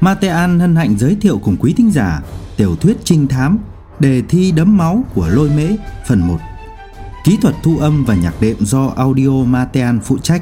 Matean hân hạnh giới thiệu cùng quý thính giả tiểu thuyết trinh thám Đề thi đẫm máu của Lôi Mễ phần 1. Kỹ thuật thu âm và nhạc đệm do Audio Matean phụ trách.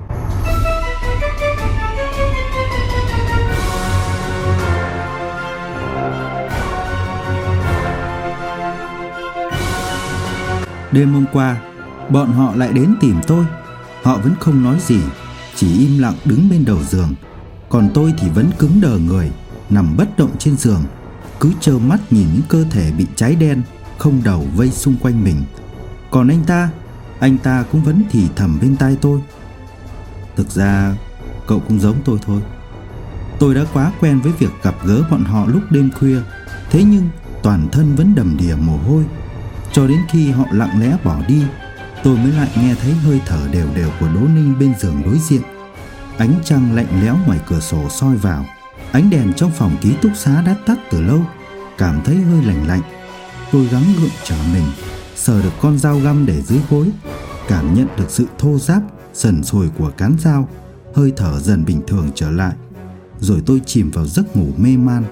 Đêm hôm qua, bọn họ lại đến tìm tôi. Họ vẫn không nói gì, chỉ im lặng đứng bên đầu giường. Còn tôi thì vẫn cứng đờ người, nằm bất động trên giường, cứ trơ mắt nhìn những cơ thể bị cháy đen, không đầu vây xung quanh mình. Còn anh ta cũng vẫn thì thầm bên tai tôi. Thực ra cậu cũng giống tôi thôi. Tôi đã quá quen với việc gặp gỡ bọn họ lúc đêm khuya, thế nhưng toàn thân vẫn đầm đìa mồ hôi. Cho đến khi họ lặng lẽ bỏ đi, tôi mới lại nghe thấy hơi thở đều đều của Đỗ Ninh bên giường đối diện. Ánh trăng lạnh lẽo ngoài cửa sổ soi vào. Ánh đèn trong phòng ký túc xá đã tắt từ lâu, cảm thấy hơi lạnh lạnh. Tôi gắng gượng trở mình, sờ được con dao găm để dưới gối, cảm nhận được sự thô ráp, sần sùi của cán dao. Hơi thở dần bình thường trở lại, rồi tôi chìm vào giấc ngủ mê man.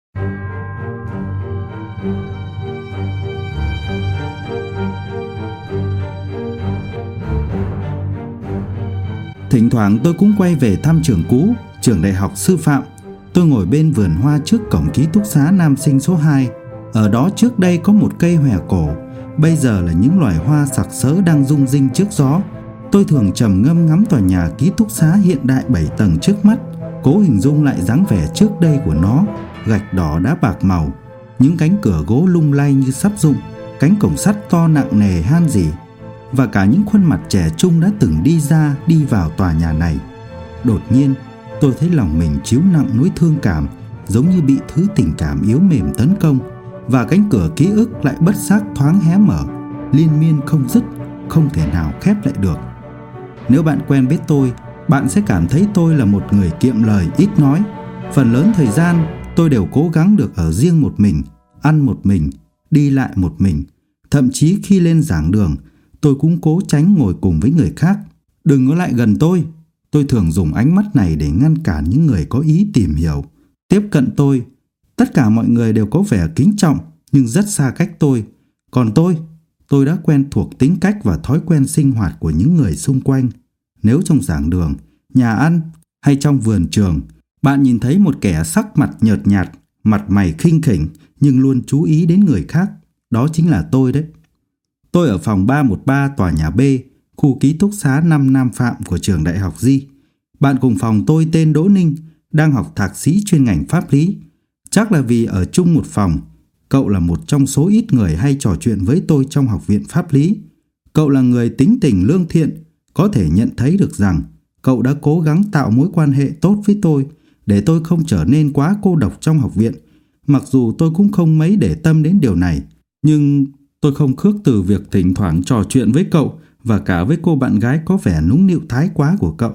Thỉnh thoảng tôi cũng quay về thăm trường cũ, trường đại học sư phạm. Tôi ngồi bên vườn hoa trước cổng ký túc xá nam sinh số 2. Ở đó trước đây có một cây hòe cổ, bây giờ là những loài hoa sặc sỡ đang rung rinh trước gió. Tôi thường trầm ngâm ngắm tòa nhà ký túc xá hiện đại 7 tầng trước mắt, cố hình dung lại dáng vẻ trước đây của nó. Gạch đỏ đá bạc màu, những cánh cửa gỗ lung lay như sắp rụng, cánh cổng sắt to nặng nề han rỉ, và cả những khuôn mặt trẻ trung đã từng đi ra đi vào tòa nhà này. Đột nhiên tôi thấy lòng mình chiếu nặng nỗi thương cảm, giống như bị thứ tình cảm yếu mềm tấn công, và cánh cửa ký ức lại bất giác thoáng hé mở, liên miên không dứt, không thể nào khép lại được. Nếu bạn quen biết tôi, bạn sẽ cảm thấy tôi là một người kiệm lời, ít nói. Phần lớn thời gian tôi đều cố gắng được ở riêng một mình, ăn một mình, đi lại một mình. Thậm chí khi lên giảng đường, tôi cũng cố tránh ngồi cùng với người khác. Đừng có lại gần tôi. Tôi thường dùng ánh mắt này để ngăn cản những người có ý tìm hiểu, tiếp cận tôi. Tất cả mọi người đều có vẻ kính trọng, nhưng rất xa cách tôi. Còn tôi đã quen thuộc tính cách và thói quen sinh hoạt của những người xung quanh. Nếu trong giảng đường, nhà ăn hay trong vườn trường, bạn nhìn thấy một kẻ sắc mặt nhợt nhạt, mặt mày khinh khỉnh nhưng luôn chú ý đến người khác, đó chính là tôi đấy. Tôi ở phòng 313 tòa nhà B, khu ký túc xá 5 Nam Phạm của trường đại học Di. Bạn cùng phòng tôi tên Đỗ Ninh, đang học thạc sĩ chuyên ngành pháp lý. Chắc là vì ở chung một phòng, cậu là một trong số ít người hay trò chuyện với tôi trong học viện pháp lý. Cậu là người tính tình lương thiện, có thể nhận thấy được rằng cậu đã cố gắng tạo mối quan hệ tốt với tôi để tôi không trở nên quá cô độc trong học viện. Mặc dù tôi cũng không mấy để tâm đến điều này, nhưng tôi không khước từ việc thỉnh thoảng trò chuyện với cậu và cả với cô bạn gái có vẻ nũng nịu thái quá của cậu.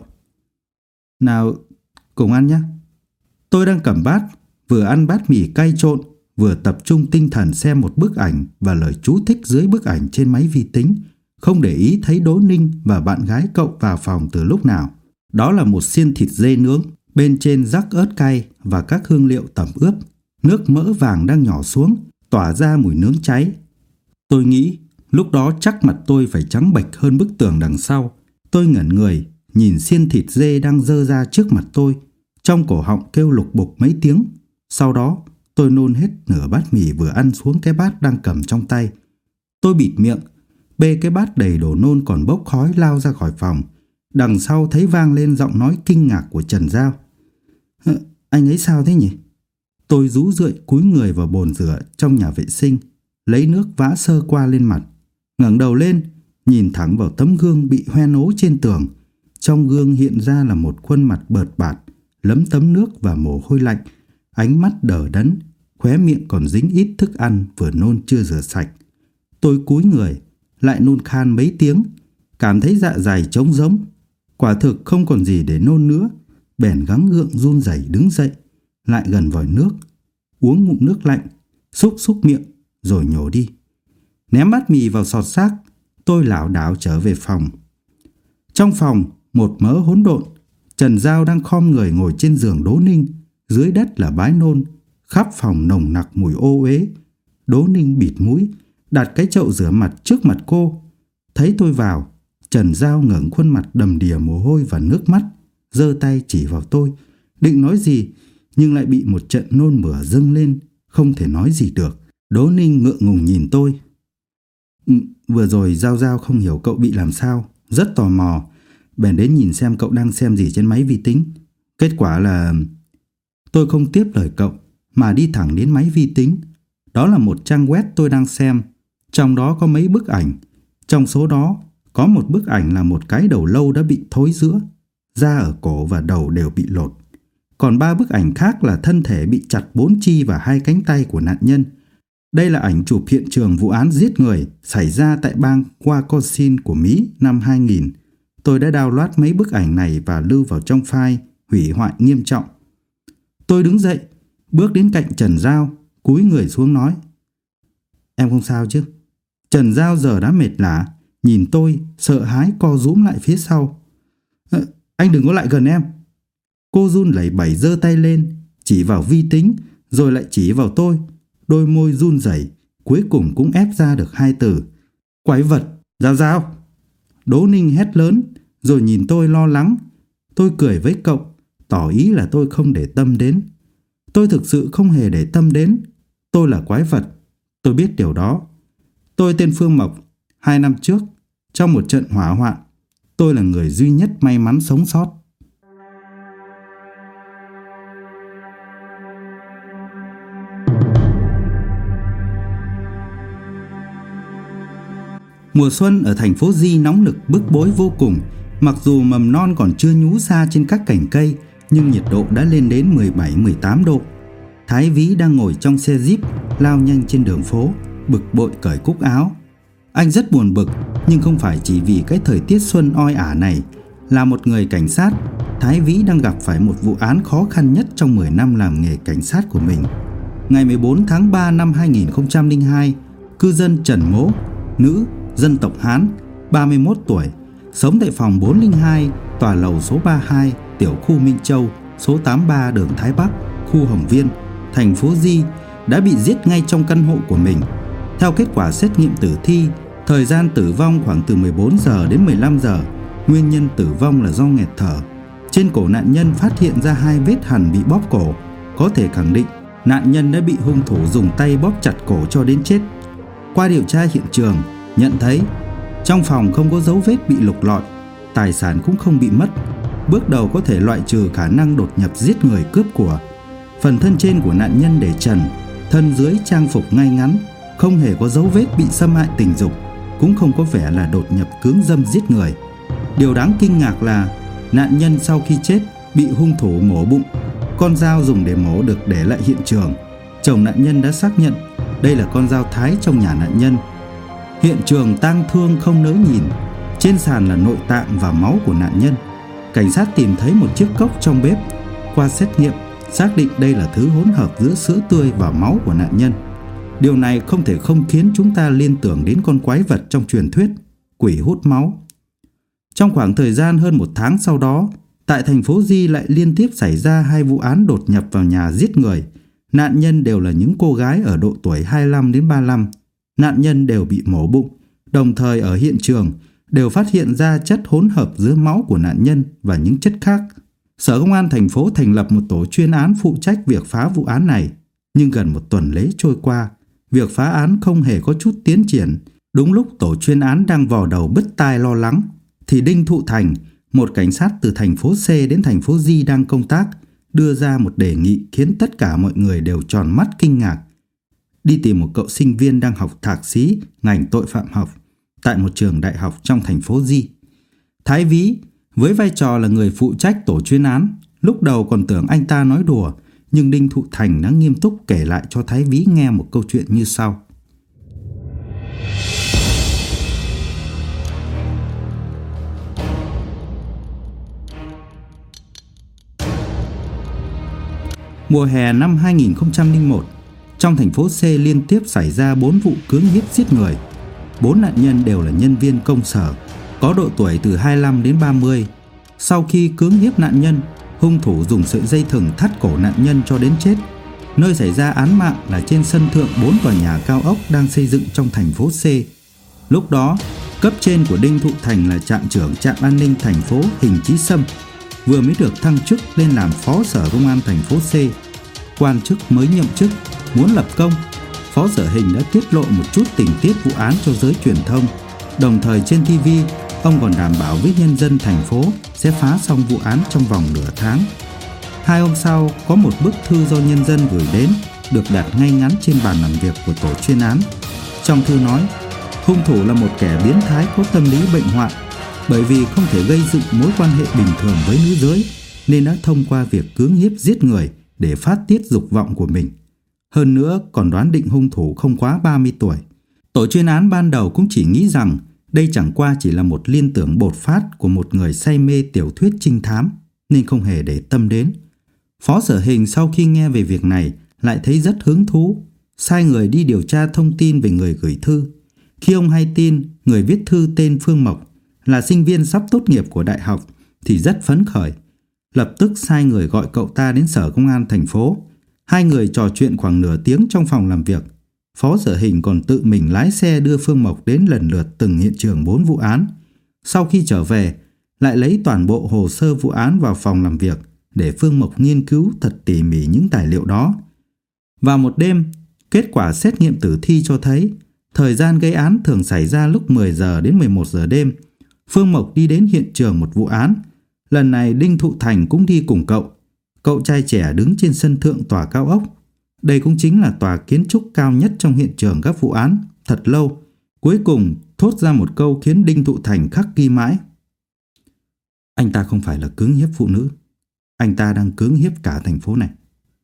Nào, cùng ăn nhé. Tôi đang cầm bát, vừa ăn bát mì cay trộn, vừa tập trung tinh thần xem một bức ảnh và lời chú thích dưới bức ảnh trên máy vi tính, không để ý thấy Đỗ Ninh và bạn gái cậu vào phòng từ lúc nào. Đó là một xiên thịt dê nướng, bên trên rắc ớt cay và các hương liệu tẩm ướp. Nước mỡ vàng đang nhỏ xuống, tỏa ra mùi nướng cháy. Tôi nghĩ lúc đó chắc mặt tôi phải trắng bệch hơn bức tường đằng sau. Tôi ngẩn người, nhìn xiên thịt dê đang dơ ra trước mặt tôi. Trong cổ họng kêu lục bục mấy tiếng. Sau đó tôi nôn hết nửa bát mì vừa ăn xuống cái bát đang cầm trong tay. Tôi bịt miệng, bê cái bát đầy đồ nôn còn bốc khói lao ra khỏi phòng. Đằng sau thấy vang lên giọng nói kinh ngạc của Trần Giao. Anh ấy sao thế nhỉ? Tôi rũ rượi cúi người vào bồn rửa trong nhà vệ sinh, lấy nước vã sơ qua lên mặt, ngẩng đầu lên, nhìn thẳng vào tấm gương bị hoen ố trên tường. Trong gương hiện ra là một khuôn mặt bợt bạt, lấm tấm nước và mồ hôi lạnh, ánh mắt đờ đẫn, khóe miệng còn dính ít thức ăn vừa nôn chưa rửa sạch. Tôi cúi người, lại nôn khan mấy tiếng, cảm thấy dạ dày trống rỗng. Quả thực không còn gì để nôn nữa, bèn gắng gượng run rẩy đứng dậy, lại gần vòi nước, uống ngụm nước lạnh, xúc miệng rồi nhổ đi. Ném bát mì vào sọt rác, tôi lảo đảo trở về phòng. Trong phòng, một mớ hỗn độn. Trần Giao đang khom người ngồi trên giường Đỗ Ninh, dưới đất là bãi nôn, khắp phòng nồng nặc mùi ô uế. Đỗ Ninh bịt mũi, đặt cái chậu rửa mặt trước mặt cô. Thấy tôi vào, Trần Giao ngẩng khuôn mặt đầm đìa mồ hôi và nước mắt, giơ tay chỉ vào tôi, định nói gì nhưng lại bị một trận nôn mửa dâng lên, không thể nói gì được. Đỗ Ninh ngượng ngùng nhìn tôi. Vừa rồi Giao Giao không hiểu cậu bị làm sao, rất tò mò, bèn đến nhìn xem cậu đang xem gì trên máy vi tính. Kết quả là... Tôi không tiếp lời cậu mà đi thẳng đến máy vi tính. Đó là một trang web tôi đang xem, trong đó có mấy bức ảnh. Trong số đó có một bức ảnh là một cái đầu lâu đã bị thối rữa, da ở cổ và đầu đều bị lột. Còn 3 bức ảnh khác là thân thể bị chặt 4 chi và 2 cánh tay của nạn nhân. Đây là ảnh chụp hiện trường vụ án giết người xảy ra tại bang Wisconsin của Mỹ năm 2000. Tôi đã download mấy bức ảnh này và lưu vào trong file hủy hoại nghiêm trọng. Tôi đứng dậy, bước đến cạnh Trần Giao, cúi người xuống nói: Em không sao chứ? Trần Giao giờ đã mệt lả, nhìn tôi sợ hãi co rúm lại phía sau. Anh đừng có lại gần em. Cô run lẩy bẩy giơ tay lên, chỉ vào vi tính, rồi lại chỉ vào tôi. Đôi môi run rẩy, cuối cùng cũng ép ra được 2 từ: Quái vật, Giao Giao. Đỗ Ninh hét lớn, rồi nhìn tôi lo lắng. Tôi cười với cậu, tỏ ý là tôi không để tâm đến. Tôi thực sự không hề để tâm đến. Tôi là quái vật, tôi biết điều đó. Tôi tên Phương Mộc. 2 năm trước, trong một trận hỏa hoạn, tôi là người duy nhất may mắn sống sót. Mùa xuân ở thành phố Di nóng nực bức bối vô cùng. Mặc dù mầm non còn chưa nhú ra trên các cành cây, nhưng nhiệt độ đã lên đến 17-18 độ. Thái Vĩ đang ngồi trong xe Jeep lao nhanh trên đường phố, bực bội cởi cúc áo. Anh rất buồn bực, nhưng không phải chỉ vì cái thời tiết xuân oi ả này. Là một người cảnh sát, Thái Vĩ đang gặp phải một vụ án khó khăn nhất trong 10 năm làm nghề cảnh sát của mình. Ngày 14 tháng 3 năm 2002, cư dân Trần Mỗ, nữ, dân tộc Hán, 31 tuổi, sống tại phòng 402, tòa lầu số 32, tiểu khu Minh Châu, số 83 đường Thái Bắc, khu Hồng Viên, thành phố Di, đã bị giết ngay trong căn hộ của mình. Theo kết quả xét nghiệm tử thi, thời gian tử vong khoảng từ 14 giờ đến 15 giờ. Nguyên nhân tử vong là do nghẹt thở. Trên cổ nạn nhân phát hiện ra 2 vết hằn bị bóp cổ, có thể khẳng định nạn nhân đã bị hung thủ dùng tay bóp chặt cổ cho đến chết. Qua điều tra hiện trường, nhận thấy trong phòng không có dấu vết bị lục lọi, tài sản cũng không bị mất. Bước đầu có thể loại trừ khả năng đột nhập giết người cướp của. Phần thân trên của nạn nhân để trần, thân dưới trang phục ngay ngắn, không hề có dấu vết bị xâm hại tình dục, cũng không có vẻ là đột nhập cưỡng dâm giết người. Điều đáng kinh ngạc là nạn nhân sau khi chết bị hung thủ mổ bụng. Con dao dùng để mổ được để lại hiện trường. Chồng nạn nhân đã xác nhận đây là con dao thái trong nhà nạn nhân. Hiện trường tang thương không nỡ nhìn. Trên sàn là nội tạng và máu của nạn nhân. Cảnh sát tìm thấy một chiếc cốc trong bếp. Qua xét nghiệm, xác định đây là thứ hỗn hợp giữa sữa tươi và máu của nạn nhân. Điều này không thể không khiến chúng ta liên tưởng đến con quái vật trong truyền thuyết, quỷ hút máu. Trong khoảng thời gian hơn 1 tháng sau đó, tại thành phố Di lại liên tiếp xảy ra 2 vụ án đột nhập vào nhà giết người. Nạn nhân đều là những cô gái ở độ tuổi 25 đến 35. Nạn nhân đều bị mổ bụng. Đồng thời ở hiện trường đều phát hiện ra chất hỗn hợp giữa máu của nạn nhân và những chất khác. Sở Công an thành phố thành lập một tổ chuyên án phụ trách việc phá vụ án này. Nhưng gần 1 tuần lễ trôi qua, việc phá án không hề có chút tiến triển. Đúng lúc tổ chuyên án đang vò đầu bứt tai lo lắng, thì Đinh Thụ Thành, một cảnh sát từ thành phố C đến thành phố Di đang công tác, đưa ra một đề nghị khiến tất cả mọi người đều tròn mắt kinh ngạc. Đi tìm một cậu sinh viên đang học thạc sĩ ngành tội phạm học tại một trường đại học trong thành phố Di. Thái Vĩ, với vai trò là người phụ trách tổ chuyên án, lúc đầu còn tưởng anh ta nói đùa, nhưng Đinh Thụ Thành đã nghiêm túc kể lại cho Thái Vĩ nghe một câu chuyện như sau. Mùa hè năm 2001, trong thành phố C liên tiếp xảy ra 4 vụ cưỡng hiếp giết người. 4 nạn nhân đều là nhân viên công sở, có độ tuổi từ 25 đến 30. Sau khi cưỡng hiếp nạn nhân, Hung thủ dùng sợi dây thừng thắt cổ nạn nhân cho đến chết. Nơi xảy ra án mạng là trên sân thượng 4 tòa nhà cao ốc đang xây dựng trong thành phố C. Lúc đó, cấp trên của Đinh Thụ Thành là trạm trưởng trạm an ninh thành phố Hình Chí Sâm, vừa mới được thăng chức lên làm phó sở công an thành phố C. Quan chức mới nhậm chức, muốn lập công, Phó Sở Hình đã tiết lộ một chút tình tiết vụ án cho giới truyền thông. Đồng thời trên TV, ông còn đảm bảo với nhân dân thành phố sẽ phá xong vụ án trong vòng nửa tháng. 2 hôm sau, có một bức thư do nhân dân gửi đến được đặt ngay ngắn trên bàn làm việc của tổ chuyên án. Trong thư nói, hung thủ là một kẻ biến thái có tâm lý bệnh hoạn, bởi vì không thể gây dựng mối quan hệ bình thường với nữ giới nên đã thông qua việc cưỡng hiếp giết người để phát tiết dục vọng của mình. Hơn nữa còn đoán định hung thủ không quá 30 tuổi. Tổ chuyên án ban đầu cũng chỉ nghĩ rằng đây chẳng qua chỉ là một liên tưởng bột phát của một người say mê tiểu thuyết trinh thám nên không hề để tâm đến. Phó Sở Hình sau khi nghe về việc này lại thấy rất hứng thú, sai người đi điều tra thông tin về người gửi thư. Khi ông hay tin người viết thư tên Phương Mộc là sinh viên sắp tốt nghiệp của đại học thì rất phấn khởi. Lập tức sai người gọi cậu ta đến sở công an thành phố. 2 người trò chuyện khoảng nửa tiếng trong phòng làm việc. Phó Sở Hình còn tự mình lái xe đưa Phương Mộc đến lần lượt từng hiện trường 4 vụ án. Sau khi trở về, lại lấy toàn bộ hồ sơ vụ án vào phòng làm việc để Phương Mộc nghiên cứu thật tỉ mỉ những tài liệu đó. Vào một đêm, kết quả xét nghiệm tử thi cho thấy thời gian gây án thường xảy ra lúc 10 giờ đến 11 giờ đêm. Phương Mộc đi đến hiện trường một vụ án. Lần này Đinh Thụ Thành cũng đi cùng cậu. Cậu trai trẻ đứng trên sân thượng tòa cao ốc. Đây cũng chính là tòa kiến trúc cao nhất trong hiện trường các vụ án, thật lâu. Cuối cùng thốt ra một câu khiến Đinh Thụ Thành khắc ghi mãi. Anh ta không phải là cưỡng hiếp phụ nữ, anh ta đang cưỡng hiếp cả thành phố này.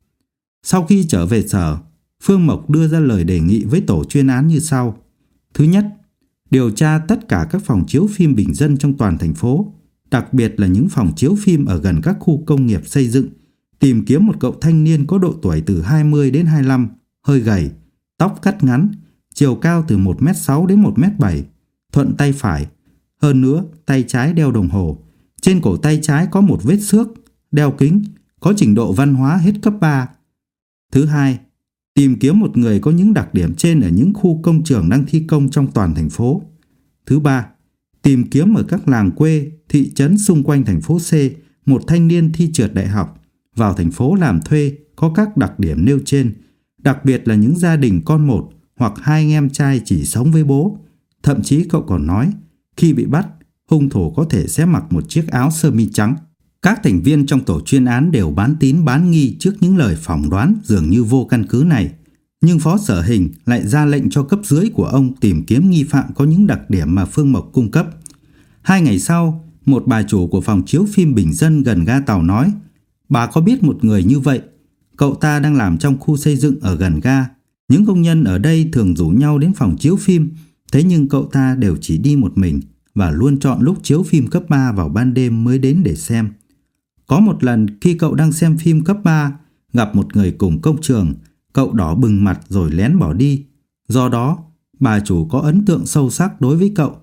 Sau khi trở về sở, Phương Mộc đưa ra lời đề nghị với tổ chuyên án như sau. Thứ nhất, điều tra tất cả các phòng chiếu phim bình dân trong toàn thành phố, đặc biệt là những phòng chiếu phim ở gần các khu công nghiệp xây dựng, tìm kiếm một cậu thanh niên có độ tuổi từ 20 đến 25, hơi gầy, tóc cắt ngắn, chiều cao từ 1m6 đến 1m7, thuận tay phải. Hơn nữa, tay trái đeo đồng hồ. Trên cổ tay trái có một vết xước, đeo kính, có trình độ văn hóa hết cấp 3. Thứ hai, tìm kiếm một người có những đặc điểm trên ở những khu công trường đang thi công trong toàn thành phố. Thứ ba, tìm kiếm ở các làng quê, thị trấn xung quanh thành phố C một thanh niên thi trượt đại học, vào thành phố làm thuê có các đặc điểm nêu trên, đặc biệt là những gia đình con một hoặc 2 anh em trai chỉ sống với bố. Thậm chí cậu còn nói, khi bị bắt, hung thủ có thể sẽ mặc một chiếc áo sơ mi trắng. Các thành viên trong tổ chuyên án đều bán tín bán nghi trước những lời phỏng đoán dường như vô căn cứ này. Nhưng Phó Sở Hình lại ra lệnh cho cấp dưới của ông tìm kiếm nghi phạm có những đặc điểm mà Phương Mộc cung cấp. 2 ngày sau, một bà chủ của phòng chiếu phim bình dân gần ga tàu nói, bà có biết một người như vậy. Cậu ta đang làm trong khu xây dựng ở gần ga. Những công nhân ở đây thường rủ nhau đến phòng chiếu phim, thế nhưng cậu ta đều chỉ đi một mình và luôn chọn lúc chiếu phim cấp 3 vào ban đêm mới đến để xem. Có một lần khi cậu đang xem phim cấp 3, gặp một người cùng công trường, cậu đỏ bừng mặt rồi lén bỏ đi. Do đó, bà chủ có ấn tượng sâu sắc đối với cậu.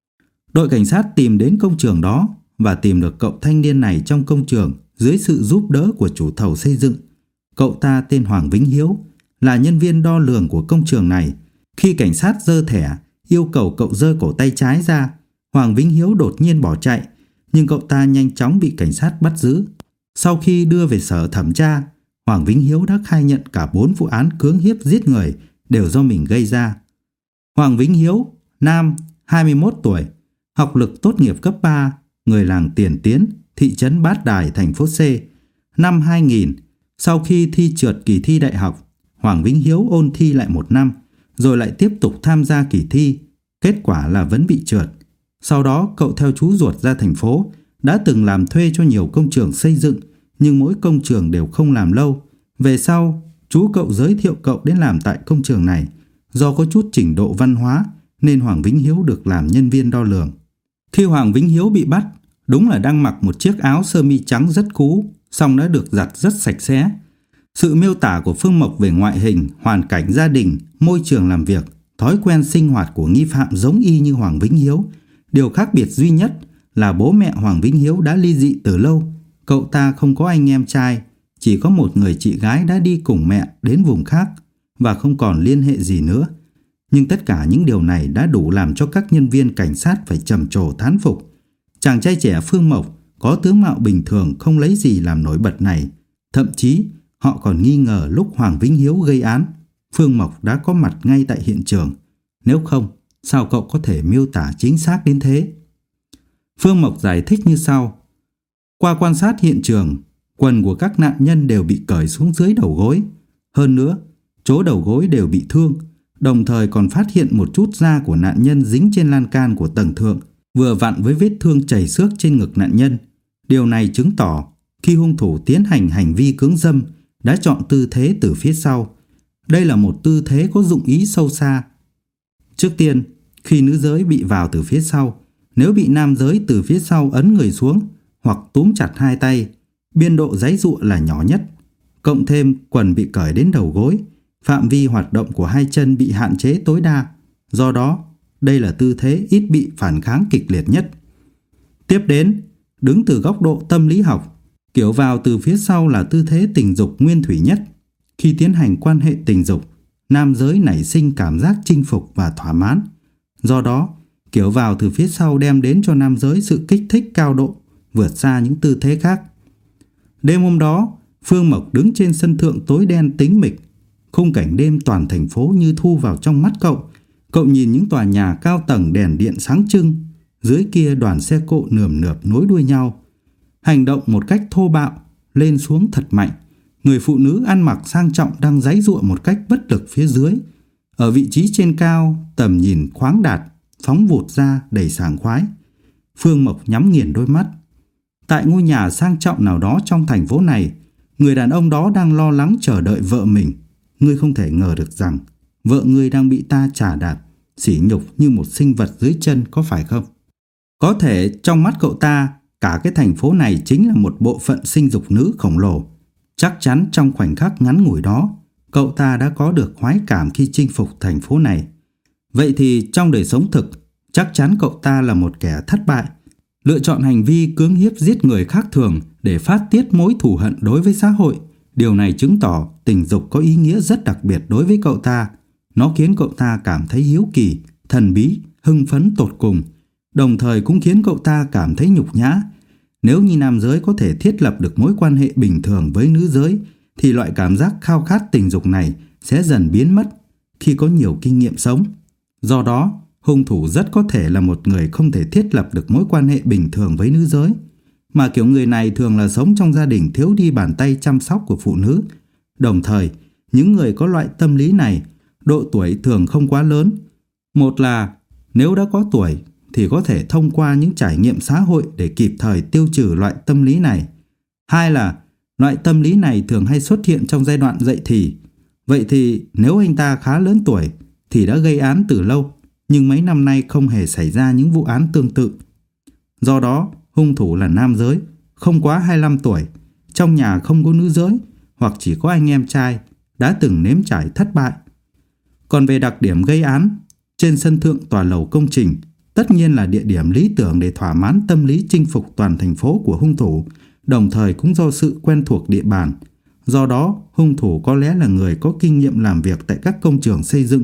Đội cảnh sát tìm đến công trường đó và tìm được cậu thanh niên này trong công trường dưới sự giúp đỡ của chủ thầu xây dựng. Cậu ta tên Hoàng Vĩnh Hiếu, là nhân viên đo lường của công trường này. Khi cảnh sát giơ thẻ, yêu cầu cậu giơ cổ tay trái ra, Hoàng Vĩnh Hiếu đột nhiên bỏ chạy, nhưng cậu ta nhanh chóng bị cảnh sát bắt giữ. Sau khi đưa về sở thẩm tra, Hoàng Vĩnh Hiếu đã khai nhận cả 4 vụ án cưỡng hiếp giết người đều do mình gây ra. Hoàng Vĩnh Hiếu, nam, 21 tuổi, học lực tốt nghiệp cấp 3, người làng Tiền Tiến, thị trấn Bát Đài, thành phố C. Năm 2000, sau khi thi trượt kỳ thi đại học, Hoàng Vĩnh Hiếu ôn thi lại 1 năm, rồi lại tiếp tục tham gia kỳ thi. Kết quả là vẫn bị trượt. Sau đó cậu theo chú ruột ra thành phố, đã từng làm thuê cho nhiều công trường xây dựng, nhưng mỗi công trường đều không làm lâu. Về sau, chú cậu giới thiệu cậu đến làm tại công trường này. Do có chút trình độ văn hóa nên Hoàng Vĩnh Hiếu được làm nhân viên đo lường. Khi Hoàng Vĩnh Hiếu bị bắt, đúng là đang mặc một chiếc áo sơ mi trắng rất cũ, song đã được giặt rất sạch sẽ. Sự miêu tả của Phương Mộc về ngoại hình, hoàn cảnh gia đình, môi trường làm việc, thói quen sinh hoạt của nghi phạm giống y như Hoàng Vĩnh Hiếu. Điều khác biệt duy nhất là bố mẹ Hoàng Vĩnh Hiếu đã ly dị từ lâu. Cậu ta không có anh em trai, chỉ có một người chị gái đã đi cùng mẹ đến vùng khác và không còn liên hệ gì nữa. Nhưng tất cả những điều này đã đủ làm cho các nhân viên cảnh sát phải trầm trồ thán phục. Chàng trai trẻ Phương Mộc có tướng mạo bình thường không lấy gì làm nổi bật này. Thậm chí họ còn nghi ngờ lúc Hoàng Vĩnh Hiếu gây án, Phương Mộc đã có mặt ngay tại hiện trường. Nếu không, sao cậu có thể miêu tả chính xác đến thế? Phương Mộc giải thích như sau. Qua quan sát hiện trường, quần của các nạn nhân đều bị cởi xuống dưới đầu gối. Hơn nữa, chỗ đầu gối đều bị thương, đồng thời còn phát hiện một chút da của nạn nhân dính trên lan can của tầng thượng, vừa vặn với vết thương chảy xước trên ngực nạn nhân. Điều này chứng tỏ khi hung thủ tiến hành hành vi cưỡng dâm đã chọn tư thế từ phía sau. Đây là một tư thế có dụng ý sâu xa. Trước tiên, khi nữ giới bị vào từ phía sau, nếu bị nam giới từ phía sau ấn người xuống hoặc túm chặt hai tay, biên độ giãy giụa là nhỏ nhất. Cộng thêm quần bị cởi đến đầu gối, phạm vi hoạt động của hai chân bị hạn chế tối đa. Do đó, đây là tư thế ít bị phản kháng kịch liệt nhất. Tiếp đến, đứng từ góc độ tâm lý học, kiểu vào từ phía sau là tư thế tình dục nguyên thủy nhất. Khi tiến hành quan hệ tình dục, nam giới nảy sinh cảm giác chinh phục và thỏa mãn. Do đó, kiểu vào từ phía sau đem đến cho nam giới sự kích thích cao độ, vượt xa những tư thế khác. Đêm hôm đó, Phương Mộc đứng trên sân thượng tối đen tĩnh mịch. Khung cảnh đêm toàn thành phố như thu vào trong mắt cậu. Cậu nhìn những tòa nhà cao tầng đèn điện sáng trưng, dưới kia đoàn xe cộ nườm nượp nối đuôi nhau, hành động một cách thô bạo, lên xuống thật mạnh. Người phụ nữ ăn mặc sang trọng đang giãy giụa một cách bất lực phía dưới. Ở vị trí trên cao, tầm nhìn khoáng đạt, phóng vụt ra đầy sảng khoái. Phương Mộc nhắm nghiền đôi mắt. Tại ngôi nhà sang trọng nào đó trong thành phố này, người đàn ông đó đang lo lắng chờ đợi vợ mình. Ngươi không thể ngờ được rằng vợ ngươi đang bị ta chà đạp, sỉ nhục như một sinh vật dưới chân, có phải không? Có thể trong mắt cậu ta, cả cái thành phố này chính là một bộ phận sinh dục nữ khổng lồ. Chắc chắn trong khoảnh khắc ngắn ngủi đó, cậu ta đã có được khoái cảm khi chinh phục thành phố này. Vậy thì trong đời sống thực, chắc chắn cậu ta là một kẻ thất bại, lựa chọn hành vi cưỡng hiếp giết người khác thường để phát tiết mối thù hận đối với xã hội. Điều này chứng tỏ tình dục có ý nghĩa rất đặc biệt đối với cậu ta. Nó khiến cậu ta cảm thấy hiếu kỳ, thần bí, hưng phấn tột cùng, đồng thời cũng khiến cậu ta cảm thấy nhục nhã. Nếu như nam giới có thể thiết lập được mối quan hệ bình thường với nữ giới, thì loại cảm giác khao khát tình dục này sẽ dần biến mất khi có nhiều kinh nghiệm sống. Do đó, hung thủ rất có thể là một người không thể thiết lập được mối quan hệ bình thường với nữ giới, mà kiểu người này thường là sống trong gia đình thiếu đi bàn tay chăm sóc của phụ nữ. Đồng thời, những người có loại tâm lý này, độ tuổi thường không quá lớn. Một là nếu đã có tuổi thì có thể thông qua những trải nghiệm xã hội để kịp thời tiêu trừ loại tâm lý này. Hai là loại tâm lý này thường hay xuất hiện trong giai đoạn dậy thì. Vậy thì nếu anh ta khá lớn tuổi thì đã gây án từ lâu, nhưng mấy năm nay không hề xảy ra những vụ án tương tự. Do đó, hung thủ là nam giới, không quá 25 tuổi, trong nhà không có nữ giới hoặc chỉ có anh em trai, đã từng nếm trải thất bại. Còn về đặc điểm gây án, trên sân thượng tòa lầu công trình tất nhiên là địa điểm lý tưởng để thỏa mãn tâm lý chinh phục toàn thành phố của hung thủ, đồng thời cũng do sự quen thuộc địa bàn. Do đó, hung thủ có lẽ là người có kinh nghiệm làm việc tại các công trường xây dựng.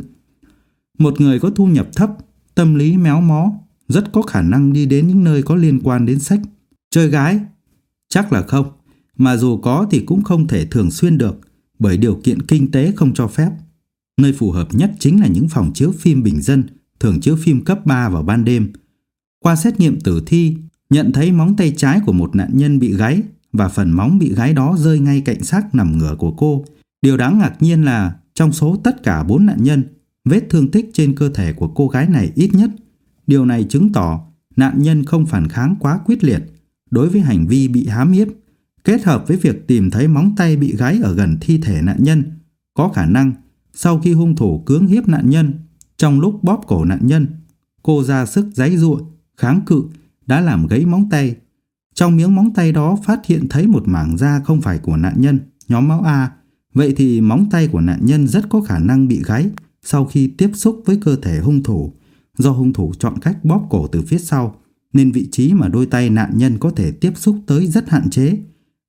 Một người có thu nhập thấp, tâm lý méo mó, rất có khả năng đi đến những nơi có liên quan đến sex. Chơi gái? Chắc là không, mà dù có thì cũng không thể thường xuyên được, bởi điều kiện kinh tế không cho phép. Nơi phù hợp nhất chính là những phòng chiếu phim bình dân, thường chiếu phim cấp 3 vào ban đêm. Qua xét nghiệm tử thi, nhận thấy móng tay trái của một nạn nhân bị gãy và phần móng bị gãy đó rơi ngay cạnh xác nằm ngửa của cô. Điều đáng ngạc nhiên là trong số tất cả 4 nạn nhân, vết thương tích trên cơ thể của cô gái này ít nhất. Điều này chứng tỏ nạn nhân không phản kháng quá quyết liệt đối với hành vi bị hãm hiếp. Kết hợp với việc tìm thấy móng tay bị gãy ở gần thi thể nạn nhân, có khả năng sau khi hung thủ cưỡng hiếp nạn nhân, trong lúc bóp cổ nạn nhân, cô ra sức giãy giụa, kháng cự đã làm gãy móng tay. Trong miếng móng tay đó phát hiện thấy một mảng da không phải của nạn nhân, nhóm máu A. Vậy thì móng tay của nạn nhân rất có khả năng bị gãy sau khi tiếp xúc với cơ thể hung thủ. Do hung thủ chọn cách bóp cổ từ phía sau, nên vị trí mà đôi tay nạn nhân có thể tiếp xúc tới rất hạn chế.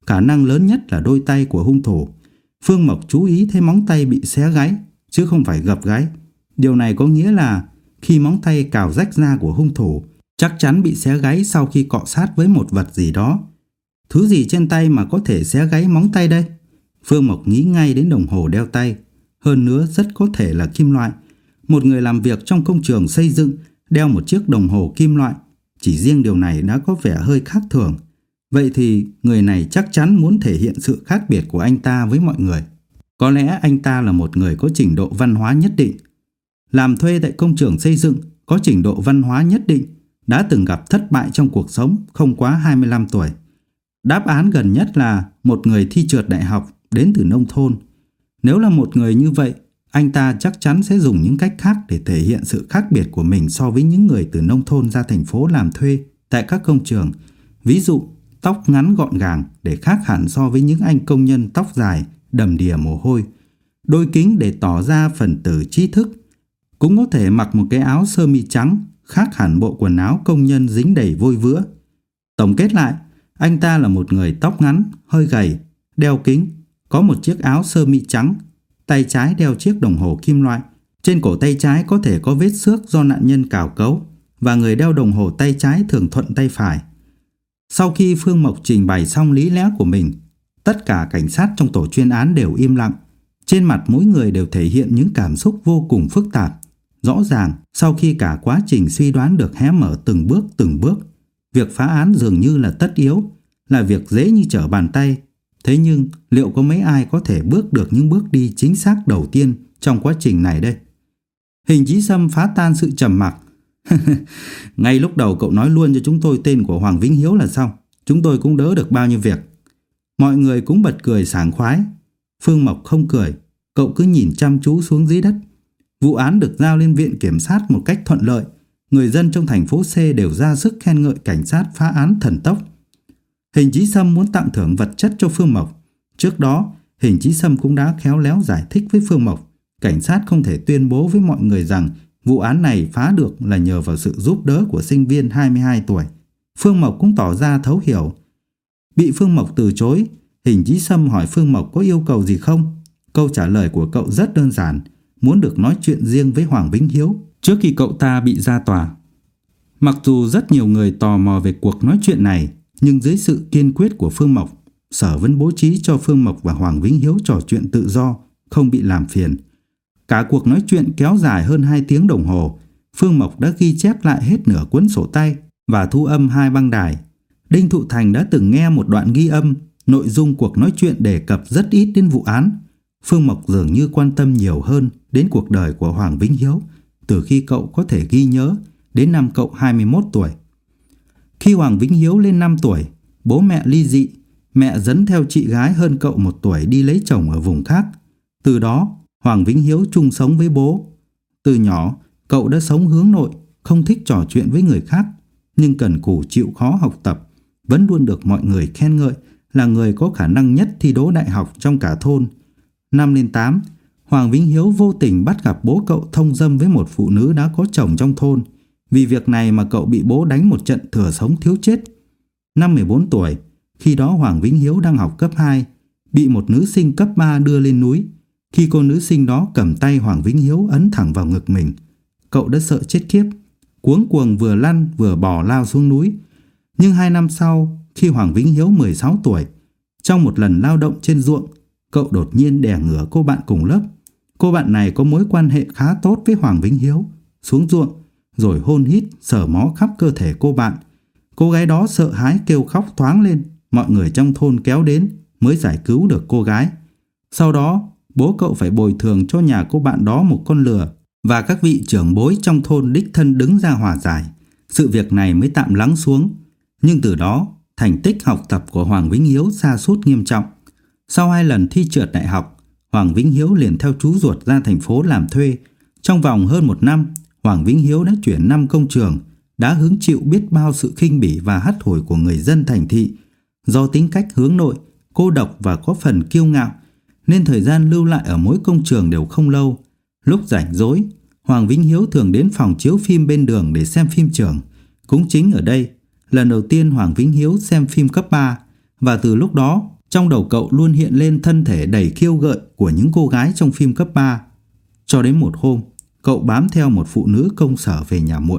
khả năng lớn nhất là đôi tay của hung thủ. Phương Mộc chú ý thấy móng tay bị xé gáy, chứ không phải gập gáy. Điều này có nghĩa là khi móng tay cào rách da của hung thủ, chắc chắn bị xé gáy sau khi cọ sát với một vật gì đó. Thứ gì trên tay mà có thể xé gáy móng tay đây? Phương Mộc nghĩ ngay đến đồng hồ đeo tay. Hơn nữa rất có thể là kim loại. Một người làm việc trong công trường xây dựng đeo một chiếc đồng hồ kim loại, chỉ riêng điều này đã có vẻ hơi khác thường. Vậy thì người này chắc chắn muốn thể hiện sự khác biệt của anh ta với mọi người. Có lẽ anh ta là một người có trình độ văn hóa nhất định. Làm thuê tại công trường xây dựng, có trình độ văn hóa nhất định, đã từng gặp thất bại trong cuộc sống, không quá 25 tuổi. Đáp án gần nhất là một người thi trượt đại học đến từ nông thôn. Nếu là một người như vậy, anh ta chắc chắn sẽ dùng những cách khác để thể hiện sự khác biệt của mình so với những người từ nông thôn ra thành phố làm thuê tại các công trường. Ví dụ, tóc ngắn gọn gàng để khác hẳn so với những anh công nhân tóc dài, đầm đìa mồ hôi. Đôi kính để tỏ ra phần tử trí thức. Cũng có thể mặc một cái áo sơ mi trắng, khác hẳn bộ quần áo công nhân dính đầy vôi vữa. Tổng kết lại, anh ta là một người tóc ngắn, hơi gầy, đeo kính, có một chiếc áo sơ mi trắng, tay trái đeo chiếc đồng hồ kim loại. Trên cổ tay trái có thể có vết xước do nạn nhân cào cấu, và người đeo đồng hồ tay trái thường thuận tay phải. Sau khi Phương Mộc trình bày xong lý lẽ của mình, tất cả cảnh sát trong tổ chuyên án đều im lặng. Trên mặt mỗi người đều thể hiện những cảm xúc vô cùng phức tạp. Rõ ràng, sau khi cả quá trình suy đoán được hé mở từng bước, việc phá án dường như là tất yếu, là việc dễ như trở bàn tay. Thế nhưng, liệu có mấy ai có thể bước được những bước đi chính xác đầu tiên trong quá trình này đây? Hình Chí Sâm phá tan sự trầm mặc. Ngay lúc đầu cậu nói luôn cho chúng tôi tên của Hoàng Vĩnh Hiếu là xong, chúng tôi cũng đỡ được bao nhiêu việc. Mọi người cũng bật cười sảng khoái. Phương Mộc không cười, cậu cứ nhìn chăm chú xuống dưới đất. Vụ án được giao lên viện kiểm sát một cách thuận lợi. Người dân trong thành phố C đều ra sức khen ngợi cảnh sát phá án thần tốc. Hình Chí Sâm muốn tặng thưởng vật chất cho Phương Mộc. Trước đó, Hình Chí Sâm cũng đã khéo léo giải thích với Phương Mộc, cảnh sát không thể tuyên bố với mọi người rằng vụ án này phá được là nhờ vào sự giúp đỡ của sinh viên 22 tuổi. Phương Mộc cũng tỏ ra thấu hiểu. Bị Phương Mộc từ chối, Hình Chí Sâm hỏi Phương Mộc có yêu cầu gì không. Câu trả lời của cậu rất đơn giản, muốn được nói chuyện riêng với Hoàng Vĩnh Hiếu trước khi cậu ta bị ra tòa. Mặc dù rất nhiều người tò mò về cuộc nói chuyện này, nhưng dưới sự kiên quyết của Phương Mộc, Sở vẫn bố trí cho Phương Mộc và Hoàng Vĩnh Hiếu trò chuyện tự do, không bị làm phiền. Cả cuộc nói chuyện kéo dài hơn 2 tiếng đồng hồ. Phương Mộc đã ghi chép lại hết nửa cuốn sổ tay và thu âm 2 băng đài. Đinh Thụ Thành đã từng nghe một đoạn ghi âm. Nội dung cuộc nói chuyện đề cập rất ít đến vụ án. Phương Mộc dường như quan tâm nhiều hơn đến cuộc đời của Hoàng Vĩnh Hiếu từ khi cậu có thể ghi nhớ đến năm cậu 21 tuổi. Khi Hoàng Vĩnh Hiếu lên 5 tuổi, bố mẹ ly dị. Mẹ dẫn theo chị gái hơn cậu 1 tuổi đi lấy chồng ở vùng khác. Từ đó, Hoàng Vĩnh Hiếu chung sống với bố. Từ nhỏ, cậu đã sống hướng nội, không thích trò chuyện với người khác, nhưng cần cù chịu khó học tập, vẫn luôn được mọi người khen ngợi là người có khả năng nhất thi đỗ đại học trong cả thôn. Năm lên 8, Hoàng Vĩnh Hiếu vô tình bắt gặp bố cậu thông dâm với một phụ nữ đã có chồng trong thôn. Vì việc này mà cậu bị bố đánh một trận thừa sống thiếu chết. Năm 14 tuổi, khi đó Hoàng Vĩnh Hiếu đang học cấp 2, bị một nữ sinh cấp 3 đưa lên núi. Khi cô nữ sinh đó cầm tay Hoàng Vĩnh Hiếu ấn thẳng vào ngực mình, cậu đã sợ chết khiếp, cuống cuồng vừa lăn vừa bò lao xuống núi. Nhưng 2 năm sau, khi Hoàng Vĩnh Hiếu 16 tuổi, trong một lần lao động trên ruộng, cậu đột nhiên đè ngửa cô bạn cùng lớp. Cô bạn này có mối quan hệ khá tốt với Hoàng Vĩnh Hiếu, xuống ruộng rồi hôn hít sờ mó khắp cơ thể cô bạn. Cô gái đó sợ hãi kêu khóc toáng lên. Mọi người trong thôn kéo đến mới giải cứu được cô gái. Sau đó, bố cậu phải bồi thường cho nhà cô bạn đó một con lừa, và các vị trưởng bối trong thôn đích thân đứng ra hòa giải. Sự việc này mới tạm lắng xuống. Nhưng từ đó, thành tích học tập của Hoàng Vĩnh Hiếu sa sút nghiêm trọng. Sau 2 lần thi trượt đại học, Hoàng Vĩnh Hiếu liền theo chú ruột ra thành phố làm thuê. Trong vòng hơn 1 năm, Hoàng Vĩnh Hiếu đã chuyển 5 công trường, đã hứng chịu biết bao sự khinh bỉ và hắt hủi của người dân thành thị. Do tính cách hướng nội, cô độc và có phần kiêu ngạo, nên thời gian lưu lại ở mỗi công trường đều không lâu. Lúc rảnh rỗi, Hoàng Vĩnh Hiếu thường đến phòng chiếu phim bên đường để xem phim trường. Cũng chính ở đây, lần đầu tiên Hoàng Vĩnh Hiếu xem phim cấp 3, và từ lúc đó Trong đầu cậu luôn hiện lên thân thể đầy khiêu gợi của những cô gái trong phim cấp 3. Cho đến một hôm, cậu bám theo một phụ nữ công sở về nhà muộn.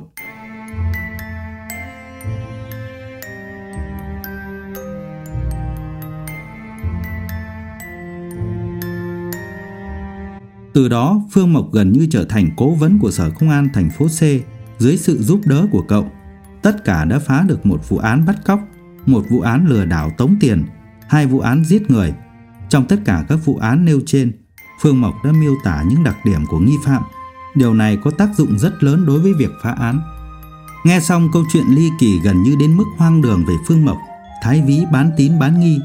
Từ đó, Phương Mộc gần như trở thành cố vấn của Sở Công an thành phố C. Dưới sự giúp đỡ của cậu, tất cả đã phá được một vụ án bắt cóc, một vụ án lừa đảo tống tiền, 2 vụ án giết người. Trong tất cả các vụ án nêu trên, Phương Mộc đã miêu tả những đặc điểm của nghi phạm. Điều này có tác dụng rất lớn đối với việc phá án. Nghe xong câu chuyện ly kỳ gần như đến mức hoang đường về Phương Mộc, Thái Vĩ bán tín bán nghi.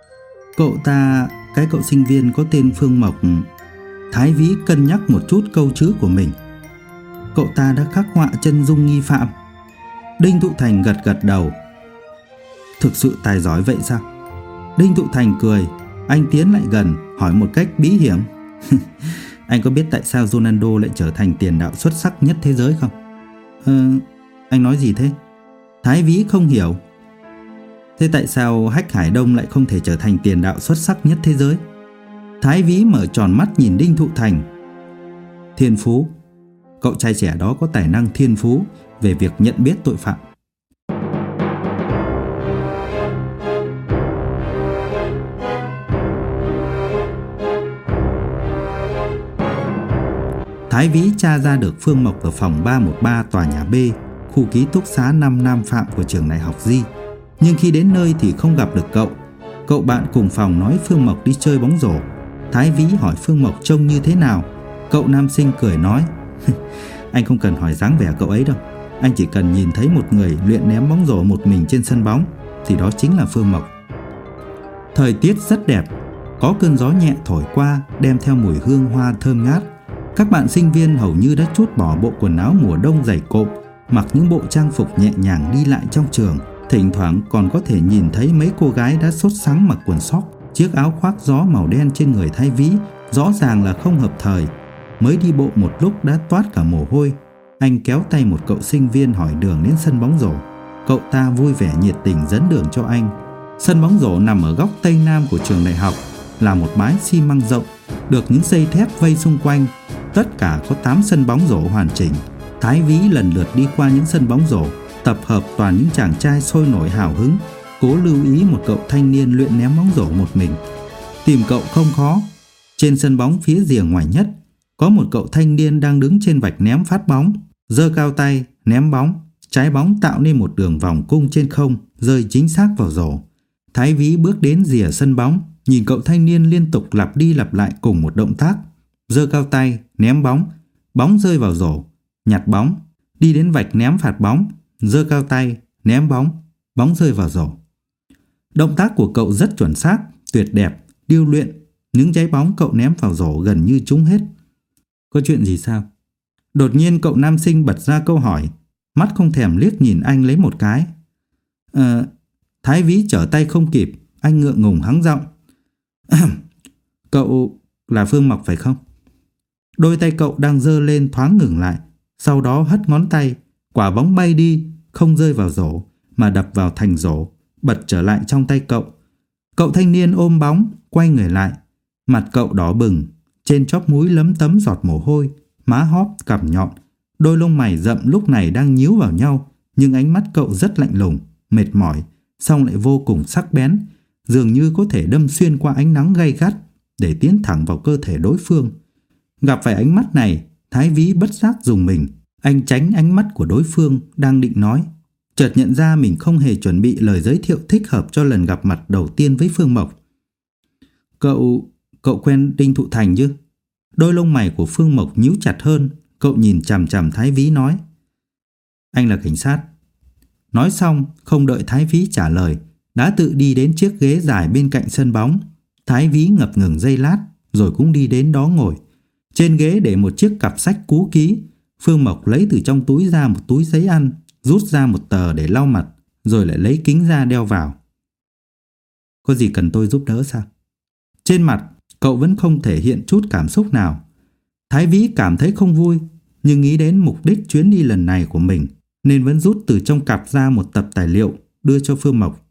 Cái cậu sinh viên có tên Phương Mộc. Thái Vĩ cân nhắc một chút câu chữ của mình. Cậu ta đã khắc họa chân dung nghi phạm. Đinh Thụ Thành gật đầu. Thực sự tài giỏi vậy sao? Đinh Thụ Thành cười. Anh tiến lại gần, hỏi một cách bí hiểm. Anh có biết tại sao Ronaldo lại trở thành tiền đạo xuất sắc nhất thế giới không? Anh nói gì thế? Thái Vĩ không hiểu. Thế tại sao Hách Hải Đông lại không thể trở thành tiền đạo xuất sắc nhất thế giới? Thái Vĩ mở tròn mắt nhìn Đinh Thụ Thành. Thiên phú. Cậu trai trẻ đó có tài năng thiên phú về việc nhận biết tội phạm. Thái Vĩ tra ra được Phương Mộc ở phòng 313 tòa nhà B, khu ký túc xá 5 nam phạm của trường đại học Di. Nhưng khi đến nơi thì không gặp được cậu. Cậu bạn cùng phòng nói Phương Mộc đi chơi bóng rổ. Thái Vĩ hỏi Phương Mộc trông như thế nào. Cậu nam sinh cười nói. Anh không cần hỏi dáng vẻ cậu ấy đâu. Anh chỉ cần nhìn thấy một người luyện ném bóng rổ một mình trên sân bóng thì đó chính là Phương Mộc. Thời tiết rất đẹp. Có cơn gió nhẹ thổi qua đem theo mùi hương hoa thơm ngát. Các bạn sinh viên hầu như đã trút bỏ bộ quần áo mùa đông dày cộm, mặc những bộ trang phục nhẹ nhàng đi lại trong trường. Thỉnh thoảng còn có thể nhìn thấy mấy cô gái đã sốt sắng mặc quần sóc. Chiếc áo khoác gió màu đen trên người Thái Vĩ rõ ràng là không hợp thời. Mới đi bộ một lúc đã toát cả mồ hôi. Anh kéo tay một cậu sinh viên hỏi đường đến sân bóng rổ. Cậu ta vui vẻ nhiệt tình dẫn đường cho anh. Sân bóng rổ nằm ở góc tây nam của trường đại học, là một bãi xi măng rộng, được những dây thép vây xung quanh. Tất cả có 8 sân bóng rổ hoàn chỉnh. Thái Vĩ lần lượt đi qua những sân bóng rổ, tập hợp toàn những chàng trai sôi nổi hào hứng, cố lưu ý một cậu thanh niên luyện ném bóng rổ một mình. Tìm cậu không khó. Trên sân bóng phía rìa ngoài nhất, có một cậu thanh niên đang đứng trên vạch ném phát bóng, giơ cao tay, ném bóng. Trái bóng tạo nên một đường vòng cung trên không, rơi chính xác vào rổ. Thái Vĩ bước đến rìa sân bóng, nhìn cậu thanh niên liên tục lặp đi lặp lại cùng một động tác. Giơ cao tay, ném bóng, bóng rơi vào rổ, nhặt bóng, đi đến vạch ném phạt bóng, giơ cao tay, ném bóng, bóng rơi vào rổ. Động tác của cậu rất chuẩn xác, tuyệt đẹp, điêu luyện. Những trái bóng cậu ném vào rổ gần như trúng hết. Có chuyện gì sao? Đột nhiên cậu nam sinh bật ra câu hỏi, mắt không thèm liếc nhìn anh lấy một cái. Thái Vĩ trở tay không kịp, anh ngượng ngùng hắng giọng. Cậu là Phương Mộc phải không? Đôi tay cậu đang giơ lên thoáng ngừng lại, sau đó hất ngón tay, quả bóng bay đi, không rơi vào rổ mà đập vào thành rổ, bật trở lại trong tay cậu. Cậu thanh niên ôm bóng, quay người lại, mặt cậu đỏ bừng, trên chóp mũi lấm tấm giọt mồ hôi, má hóp cằm nhọn, đôi lông mày rậm lúc này đang nhíu vào nhau, nhưng ánh mắt cậu rất lạnh lùng, mệt mỏi, song lại vô cùng sắc bén, dường như có thể đâm xuyên qua ánh nắng gay gắt để tiến thẳng vào cơ thể đối phương. Gặp phải ánh mắt này, Thái Vĩ bất giác rùng mình. Anh tránh ánh mắt của đối phương đang định nói, chợt nhận ra mình không hề chuẩn bị lời giới thiệu thích hợp cho lần gặp mặt đầu tiên với Phương Mộc. Cậu quen Đinh Thụ Thành chứ? Đôi lông mày của Phương Mộc nhíu chặt hơn. Cậu nhìn chằm chằm Thái Vĩ nói, anh là cảnh sát. Nói xong, không đợi Thái Vĩ trả lời, đã tự đi đến chiếc ghế dài bên cạnh sân bóng. Thái Vĩ ngập ngừng giây lát, rồi cũng đi đến đó ngồi. Trên ghế để một chiếc cặp sách cũ kỹ. Phương Mộc lấy từ trong túi ra một túi giấy ăn, rút ra một tờ để lau mặt, rồi lại lấy kính ra đeo vào. Có gì cần tôi giúp đỡ sao? Trên mặt, cậu vẫn không thể hiện chút cảm xúc nào. Thái Vĩ cảm thấy không vui, nhưng nghĩ đến mục đích chuyến đi lần này của mình, nên vẫn rút từ trong cặp ra một tập tài liệu đưa cho Phương Mộc.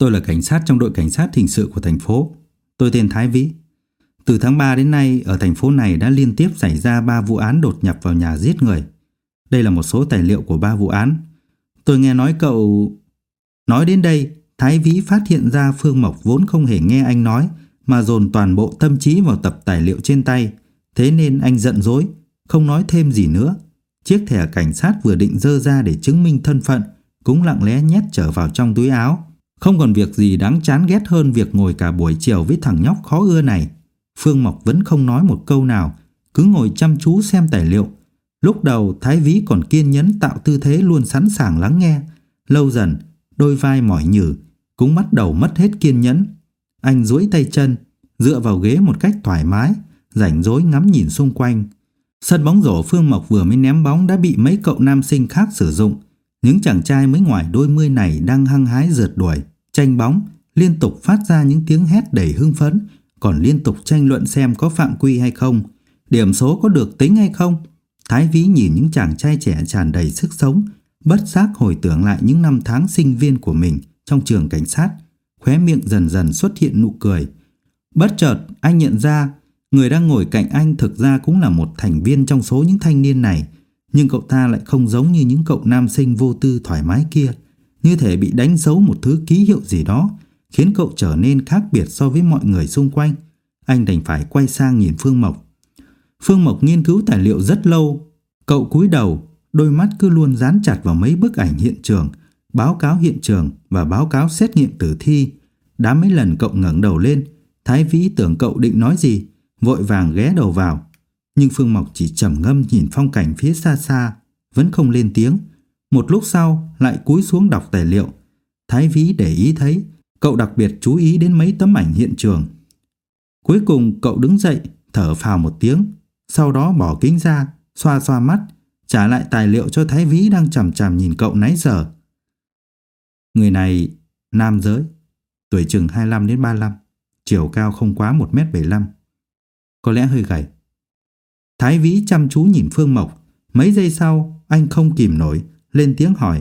Tôi là cảnh sát trong đội cảnh sát hình sự của thành phố. Tôi tên Thái Vĩ. Từ tháng 3 đến nay, ở thành phố này đã liên tiếp xảy ra 3 vụ án đột nhập vào nhà giết người. Đây là một số tài liệu của 3 vụ án. Tôi nghe nói cậu... Nói đến đây, Thái Vĩ phát hiện ra Phương Mộc vốn không hề nghe anh nói, mà dồn toàn bộ tâm trí vào tập tài liệu trên tay. Thế nên anh giận dỗi, không nói thêm gì nữa. Chiếc thẻ cảnh sát vừa định giơ ra để chứng minh thân phận cũng lặng lẽ nhét trở vào trong túi áo. Không còn việc gì đáng chán ghét hơn việc ngồi cả buổi chiều với thằng nhóc khó ưa này. Phương Mộc vẫn không nói một câu nào, cứ ngồi chăm chú xem tài liệu. Lúc đầu Thái Vĩ còn kiên nhẫn tạo tư thế luôn sẵn sàng lắng nghe. Lâu dần, đôi vai mỏi nhừ cũng bắt đầu mất hết kiên nhẫn. Anh duỗi tay chân, dựa vào ghế một cách thoải mái, rảnh rỗi ngắm nhìn xung quanh. Sân bóng rổ Phương Mộc vừa mới ném bóng đã bị mấy cậu nam sinh khác sử dụng. Những chàng trai mới ngoài đôi mươi này đang hăng hái rượt đuổi, tranh bóng, liên tục phát ra những tiếng hét đầy hưng phấn, còn liên tục tranh luận xem có phạm quy hay không, điểm số có được tính hay không. Thái Vĩ nhìn những chàng trai trẻ tràn đầy sức sống, bất giác hồi tưởng lại những năm tháng sinh viên của mình trong trường cảnh sát, khóe miệng dần dần xuất hiện nụ cười. Bất chợt anh nhận ra người đang ngồi cạnh anh thực ra cũng là một thành viên trong số những thanh niên này, nhưng cậu ta lại không giống như những cậu nam sinh vô tư thoải mái kia, như thể bị đánh dấu một thứ ký hiệu gì đó, khiến cậu trở nên khác biệt so với mọi người xung quanh. Anh đành phải quay sang nhìn Phương Mộc. Phương Mộc nghiên cứu tài liệu rất lâu. Cậu cúi đầu, đôi mắt cứ luôn dán chặt vào mấy bức ảnh hiện trường, báo cáo hiện trường và báo cáo xét nghiệm tử thi. Đã mấy lần cậu ngẩng đầu lên, Thái Vĩ tưởng cậu định nói gì, vội vàng ghé đầu vào. Nhưng Phương Mộc chỉ trầm ngâm nhìn phong cảnh phía xa xa, vẫn không lên tiếng. Một lúc sau lại cúi xuống đọc tài liệu. Thái Vĩ để ý thấy cậu đặc biệt chú ý đến mấy tấm ảnh hiện trường. Cuối cùng cậu đứng dậy, thở phào một tiếng, sau đó bỏ kính ra, xoa xoa mắt, trả lại tài liệu cho Thái Vĩ đang chằm chằm nhìn cậu nãy giờ. Người này nam giới, tuổi chừng 25 đến 35, chiều cao không quá 1m75, có lẽ hơi gầy. Thái Vĩ chăm chú nhìn Phương Mộc. Mấy giây sau anh không kìm nổi, lên tiếng hỏi: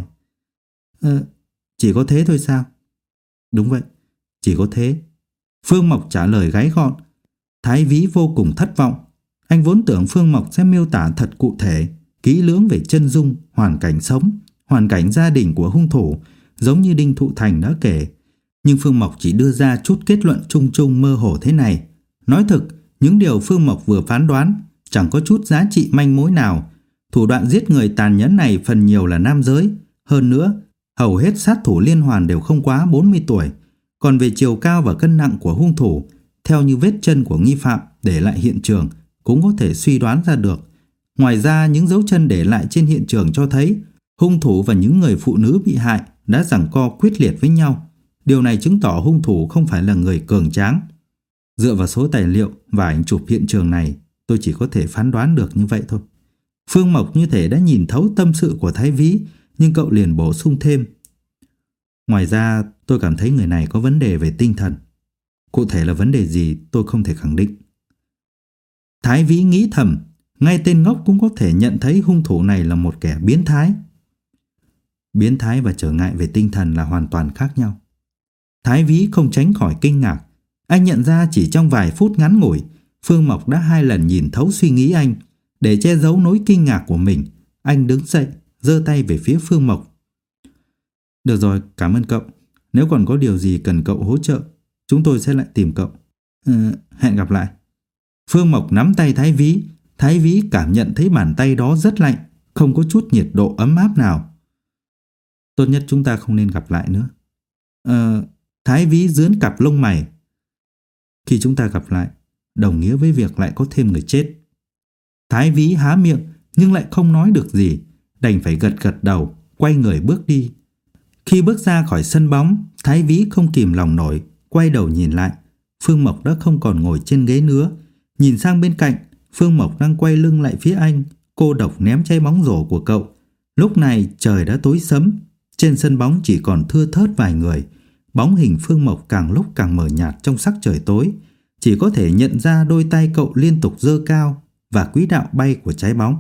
Chỉ có thế thôi sao? Đúng vậy, chỉ có thế. Phương Mộc trả lời gái gọn. Thái Vĩ vô cùng thất vọng. Anh vốn tưởng Phương Mộc sẽ miêu tả thật cụ thể, kỹ lưỡng về chân dung, hoàn cảnh sống, hoàn cảnh gia đình của hung thủ, giống như Đinh Thụ Thành đã kể. Nhưng Phương Mộc chỉ đưa ra chút kết luận chung chung mơ hồ thế này. Nói thực, những điều Phương Mộc vừa phán đoán chẳng có chút giá trị manh mối nào. Thủ đoạn giết người tàn nhẫn này phần nhiều là nam giới. Hơn nữa, hầu hết sát thủ liên hoàn đều không quá 40 tuổi. Còn về chiều cao và cân nặng của hung thủ, theo như vết chân của nghi phạm để lại hiện trường, cũng có thể suy đoán ra được. Ngoài ra, những dấu chân để lại trên hiện trường cho thấy hung thủ và những người phụ nữ bị hại đã giằng co quyết liệt với nhau. Điều này chứng tỏ hung thủ không phải là người cường tráng. Dựa vào số tài liệu và ảnh chụp hiện trường này, tôi chỉ có thể phán đoán được như vậy thôi. Phương Mộc như thể đã nhìn thấu tâm sự của Thái Vĩ, nhưng cậu liền bổ sung thêm: Ngoài ra, tôi cảm thấy người này có vấn đề về tinh thần. Cụ thể là vấn đề gì tôi không thể khẳng định. Thái Vĩ nghĩ thầm, ngay tên ngốc cũng có thể nhận thấy hung thủ này là một kẻ biến thái. Biến thái và trở ngại về tinh thần là hoàn toàn khác nhau. Thái Vĩ không tránh khỏi kinh ngạc. Anh nhận ra chỉ trong vài phút ngắn ngủi, Phương Mộc đã 2 lần nhìn thấu suy nghĩ anh. Để che giấu nỗi kinh ngạc của mình, anh đứng dậy, giơ tay về phía Phương Mộc. Được rồi, cảm ơn cậu. Nếu còn có điều gì cần cậu hỗ trợ, chúng tôi sẽ lại tìm cậu. Hẹn gặp lại. Phương Mộc nắm tay Thái Vĩ. Thái Vĩ cảm nhận thấy bàn tay đó rất lạnh, không có chút nhiệt độ ấm áp nào. Tốt nhất chúng ta không nên gặp lại nữa. Thái Vĩ giương cặp lông mày. Khi chúng ta gặp lại, đồng nghĩa với việc lại có thêm người chết. Thái Vĩ há miệng nhưng lại không nói được gì, đành phải gật gật đầu, quay người bước đi. Khi bước ra khỏi sân bóng, Thái Vĩ không kìm lòng nổi, quay đầu nhìn lại. Phương Mộc đã không còn ngồi trên ghế nữa. Nhìn sang bên cạnh, Phương Mộc đang quay lưng lại phía anh, cô độc ném trái bóng rổ của cậu. Lúc này trời đã tối sẫm, trên sân bóng chỉ còn thưa thớt vài người. Bóng hình Phương Mộc càng lúc càng mờ nhạt trong sắc trời tối, chỉ có thể nhận ra đôi tay cậu liên tục giơ cao và quỹ đạo bay của trái bóng.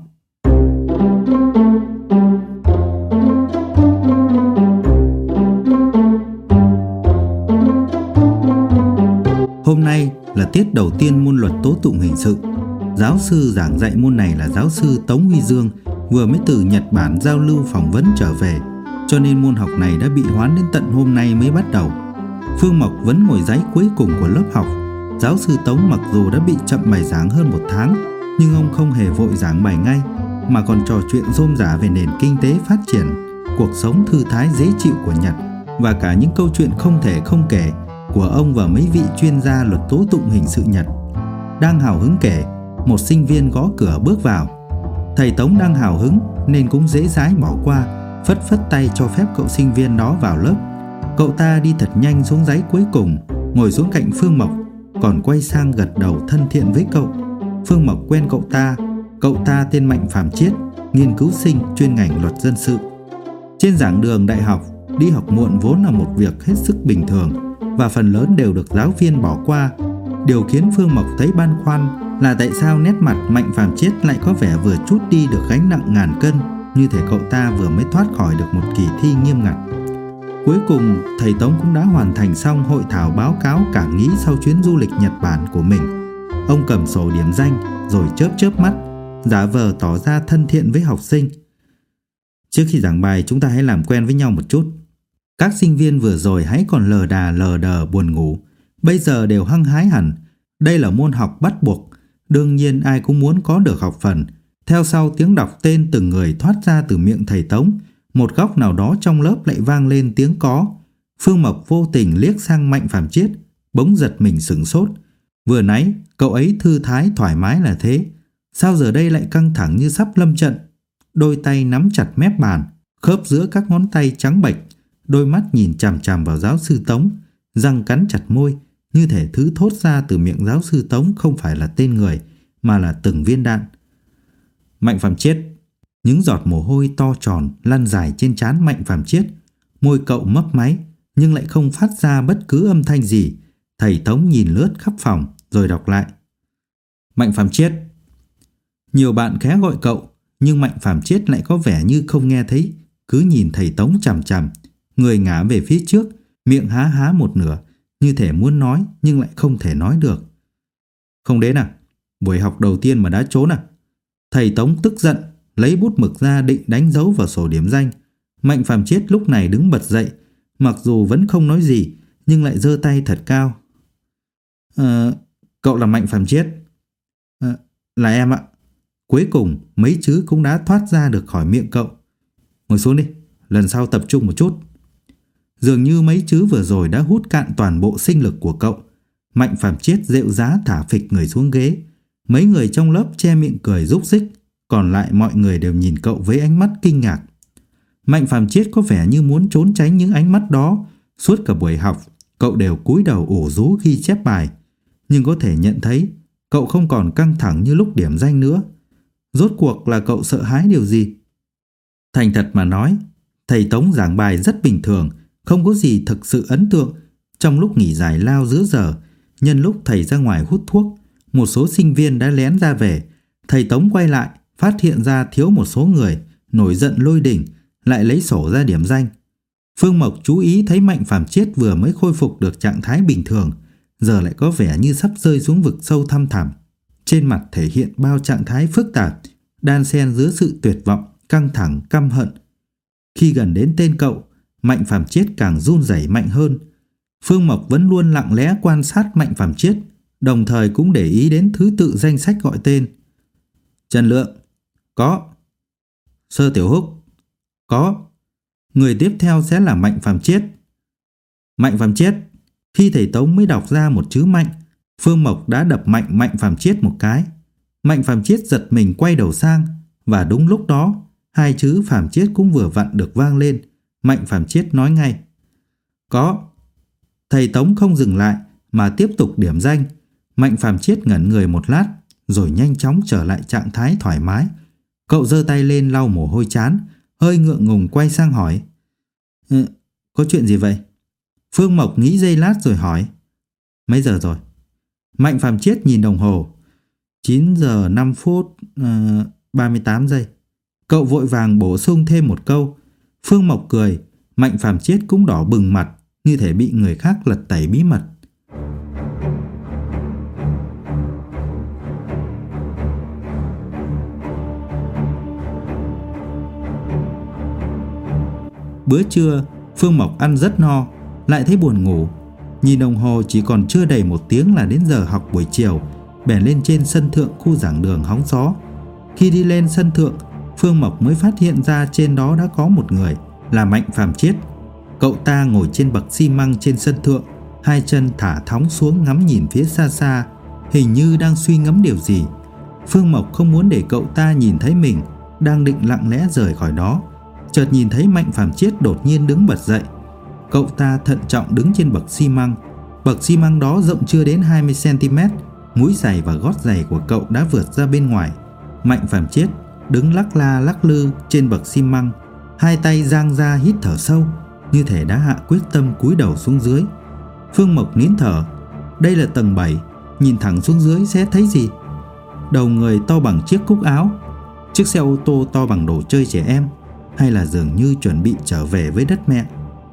Giáo sư giảng dạy môn này là giáo sư Tống Huy Dương, vừa mới từ Nhật Bản giao lưu phỏng vấn trở về, cho nên môn học này đã bị hoãn đến tận hôm nay mới bắt đầu. Phương Mộc vẫn ngồi giấy cuối cùng của lớp học. Giáo sư Tống mặc dù đã bị chậm bài giảng hơn 1 tháng, nhưng ông không hề vội giảng bài ngay, mà còn trò chuyện rôm rả về nền kinh tế phát triển, cuộc sống thư thái dễ chịu của Nhật, và cả những câu chuyện không thể không kể của ông và mấy vị chuyên gia luật tố tụng hình sự Nhật. Đang hào hứng kể, một sinh viên gõ cửa bước vào. Thầy Tống đang hào hứng nên cũng dễ dãi bỏ qua, phất phất tay cho phép cậu sinh viên đó vào lớp. Cậu ta đi thật nhanh xuống giấy cuối cùng, ngồi xuống cạnh Phương Mộc, còn quay sang gật đầu thân thiện với cậu. Phương Mộc quen cậu ta tên Mạnh Phàm Chiết, nghiên cứu sinh chuyên ngành luật dân sự. Trên giảng đường đại học, đi học muộn vốn là một việc hết sức bình thường và phần lớn đều được giáo viên bỏ qua. Điều khiến Phương Mộc thấy băn khoăn là tại sao nét mặt Mạnh Phàm Chiết lại có vẻ vừa trút đi được gánh nặng ngàn cân, như thể cậu ta vừa mới thoát khỏi được một kỳ thi nghiêm ngặt. Cuối cùng, thầy Tống cũng đã hoàn thành xong hội thảo báo cáo cảm nghĩ sau chuyến du lịch Nhật Bản của mình. Ông cầm sổ điểm danh rồi chớp mắt, giả vờ tỏ ra thân thiện với học sinh. Trước khi giảng bài, chúng ta hãy làm quen với nhau một chút. Các sinh viên vừa rồi hãy còn lờ đờ buồn ngủ, bây giờ đều hăng hái hẳn. Đây là môn học bắt buộc, đương nhiên ai cũng muốn có được học phần. Theo sau tiếng đọc tên từng người thoát ra từ miệng thầy Tống, một góc nào đó trong lớp lại vang lên tiếng có. Phương Mộc vô tình liếc sang Mạnh Phàm Chiết, bỗng giật mình sửng sốt. Vừa nãy cậu ấy thư thái thoải mái là thế, sao giờ đây lại căng thẳng như sắp lâm trận? Đôi tay nắm chặt mép bàn, khớp giữa các ngón tay trắng bệch, đôi mắt nhìn chằm chằm vào giáo sư Tống, răng cắn chặt môi, như thể thứ thốt ra từ miệng giáo sư Tống không phải là tên người, mà là từng viên đạn. Mạnh Phàm Chiết. Những giọt mồ hôi to tròn lăn dài trên trán Mạnh Phàm Chiết. Môi cậu mấp máy nhưng lại không phát ra bất cứ âm thanh gì. Thầy Tống nhìn lướt khắp phòng rồi đọc lại. Mạnh Phàm Chiết. Nhiều bạn khẽ gọi cậu, nhưng Mạnh Phàm Chiết lại có vẻ như không nghe thấy, cứ nhìn thầy Tống chằm chằm, người ngả về phía trước, miệng há một nửa, như thể muốn nói nhưng lại không thể nói được. Không đến à? Buổi học đầu tiên mà đã trốn à? Thầy Tống tức giận, lấy bút mực ra định đánh dấu vào sổ điểm danh. Mạnh Phàm Chiết lúc này đứng bật dậy, mặc dù vẫn không nói gì, nhưng lại giơ tay thật cao. Cậu là Mạnh Phàm Chiết? Là em ạ. Cuối cùng mấy chữ cũng đã thoát ra được khỏi miệng cậu. Ngồi xuống đi, lần sau tập trung một chút. Dường như mấy chữ vừa rồi đã hút cạn toàn bộ sinh lực của cậu. Mạnh Phàm Chiết rệu rã thả phịch người xuống ghế. Mấy người trong lớp che miệng cười rúc rích, còn lại mọi người đều nhìn cậu với ánh mắt kinh ngạc. Mạnh Phàm Chiết có vẻ như muốn trốn tránh những ánh mắt đó. Suốt cả buổi học, cậu đều cúi đầu ủ rú ghi chép bài. Nhưng có thể nhận thấy, cậu không còn căng thẳng như lúc điểm danh nữa. Rốt cuộc là cậu sợ hãi điều gì? Thành thật mà nói, thầy Tống giảng bài rất bình thường, không có gì thực sự ấn tượng. Trong lúc nghỉ giải lao giữa giờ, nhân lúc thầy ra ngoài hút thuốc, một số sinh viên đã lén ra về. Thầy Tống quay lại, phát hiện ra thiếu một số người, nổi giận lôi đình, lại lấy sổ ra điểm danh. Phương Mộc chú ý thấy Mạnh Phàm Chiết vừa mới khôi phục được trạng thái bình thường, giờ lại có vẻ như sắp rơi xuống vực sâu thăm thẳm. Trên mặt thể hiện bao trạng thái phức tạp, đan xen giữa sự tuyệt vọng, căng thẳng, căm hận. Khi gần đến tên cậu, Mạnh Phàm Chiết càng run rẩy mạnh hơn. Phương Mộc vẫn luôn lặng lẽ quan sát Mạnh Phàm Chiết, đồng thời cũng để ý đến thứ tự danh sách gọi tên. Trần Lượng. Có. Sơ Tiểu Húc. Có. Người tiếp theo sẽ là Mạnh Phàm Chiết. Mạnh Phàm Chiết. Khi thầy Tống mới đọc ra một chữ Mạnh, Phương Mộc đã đập mạnh Mạnh Phàm Chiết một cái. Mạnh Phàm Chiết giật mình quay đầu sang, và đúng lúc đó, hai chữ Phàm Chiết cũng vừa vặn được vang lên. Mạnh Phàm Chiết nói ngay. Có. Thầy Tống không dừng lại mà tiếp tục điểm danh. Mạnh Phàm Chiết ngẩn người một lát, rồi nhanh chóng trở lại trạng thái thoải mái. Cậu giơ tay lên lau mồ hôi trán, hơi ngượng ngùng quay sang hỏi. Có chuyện gì vậy? Phương Mộc nghĩ giây lát rồi hỏi. Mấy giờ rồi? Mạnh Phàm Chiết nhìn đồng hồ. 9 giờ 5 phút 38 giây. Cậu vội vàng bổ sung thêm một câu. Phương Mộc cười. Mạnh Phàm Chiết cũng đỏ bừng mặt, như thể bị người khác lật tẩy bí mật. Bữa trưa, Phương Mộc ăn rất no, lại thấy buồn ngủ. Nhìn đồng hồ chỉ còn chưa đầy 1 tiếng là đến giờ học buổi chiều, bèn lên trên sân thượng khu giảng đường hóng gió. Khi đi lên sân thượng, Phương Mộc mới phát hiện ra trên đó đã có một người, là Mạnh Phàm Chiết. Cậu ta ngồi trên bậc xi măng trên sân thượng, hai chân thả thõng xuống ngắm nhìn phía xa xa, hình như đang suy ngẫm điều gì. Phương Mộc không muốn để cậu ta nhìn thấy mình, đang định lặng lẽ rời khỏi đó, chợt nhìn thấy Mạnh Phàm Chiết đột nhiên đứng bật dậy. Cậu ta thận trọng đứng trên bậc xi măng. Bậc xi măng đó rộng chưa đến 20 cm, mũi giày và gót giày của cậu đã vượt ra bên ngoài. Mạnh Phàm Chiết đứng lắc la lắc lư trên bậc xi măng, hai tay dang ra hít thở sâu, như thể đã hạ quyết tâm cúi đầu xuống dưới. Phương Mộc nín thở. Đây là tầng 7, nhìn thẳng xuống dưới sẽ thấy gì? Đầu người to bằng chiếc cúc áo, chiếc xe ô tô to bằng đồ chơi trẻ em, hay là dường như chuẩn bị trở về với đất mẹ?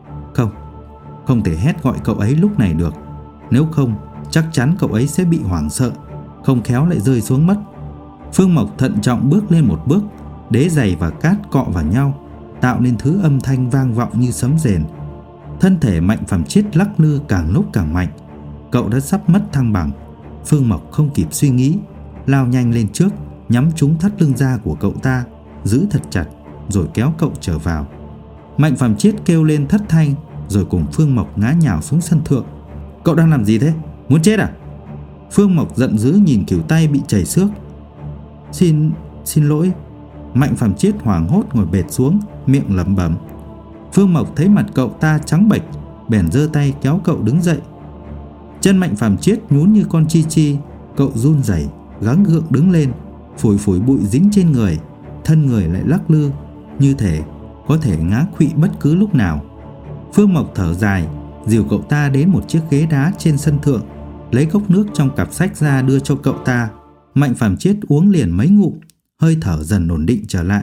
Không thể hét gọi cậu ấy lúc này được, nếu không chắc chắn cậu ấy sẽ bị hoảng sợ, không khéo lại rơi xuống mất. Phương Mộc thận trọng bước lên một bước, đế giày và cát cọ vào nhau, tạo nên thứ âm thanh vang vọng như sấm rền. Thân thể Mạnh Phàm Chiết lắc lư càng lúc càng mạnh. Cậu đã sắp mất thăng bằng. Phương Mộc không kịp suy nghĩ, lao nhanh lên trước, nhắm trúng thắt lưng da của cậu ta, giữ thật chặt rồi kéo cậu trở vào. Mạnh Phàm Chiết kêu lên thất thanh, rồi cùng Phương Mộc ngã nhào xuống sân thượng. Cậu đang làm gì thế? Muốn chết à? Phương Mộc giận dữ nhìn khuỷu tay bị chảy xước. Xin lỗi. Mạnh Phàm Chiết hoảng hốt ngồi bệt xuống, miệng lẩm bẩm. Phương Mộc thấy mặt cậu ta trắng bệch, bèn giơ tay kéo cậu đứng dậy. Chân Mạnh Phàm Chiết nhún như con chi chi, cậu run rẩy gắng gượng đứng lên, phủi phủi bụi dính trên người, thân người lại lắc lư, như thể có thể ngã khuỵu bất cứ lúc nào. Phương Mộc thở dài, dìu cậu ta đến một chiếc ghế đá trên sân thượng, lấy cốc nước trong cặp sách ra đưa cho cậu ta. Mạnh Phàm Chiết uống liền mấy ngụm, hơi thở dần ổn định trở lại.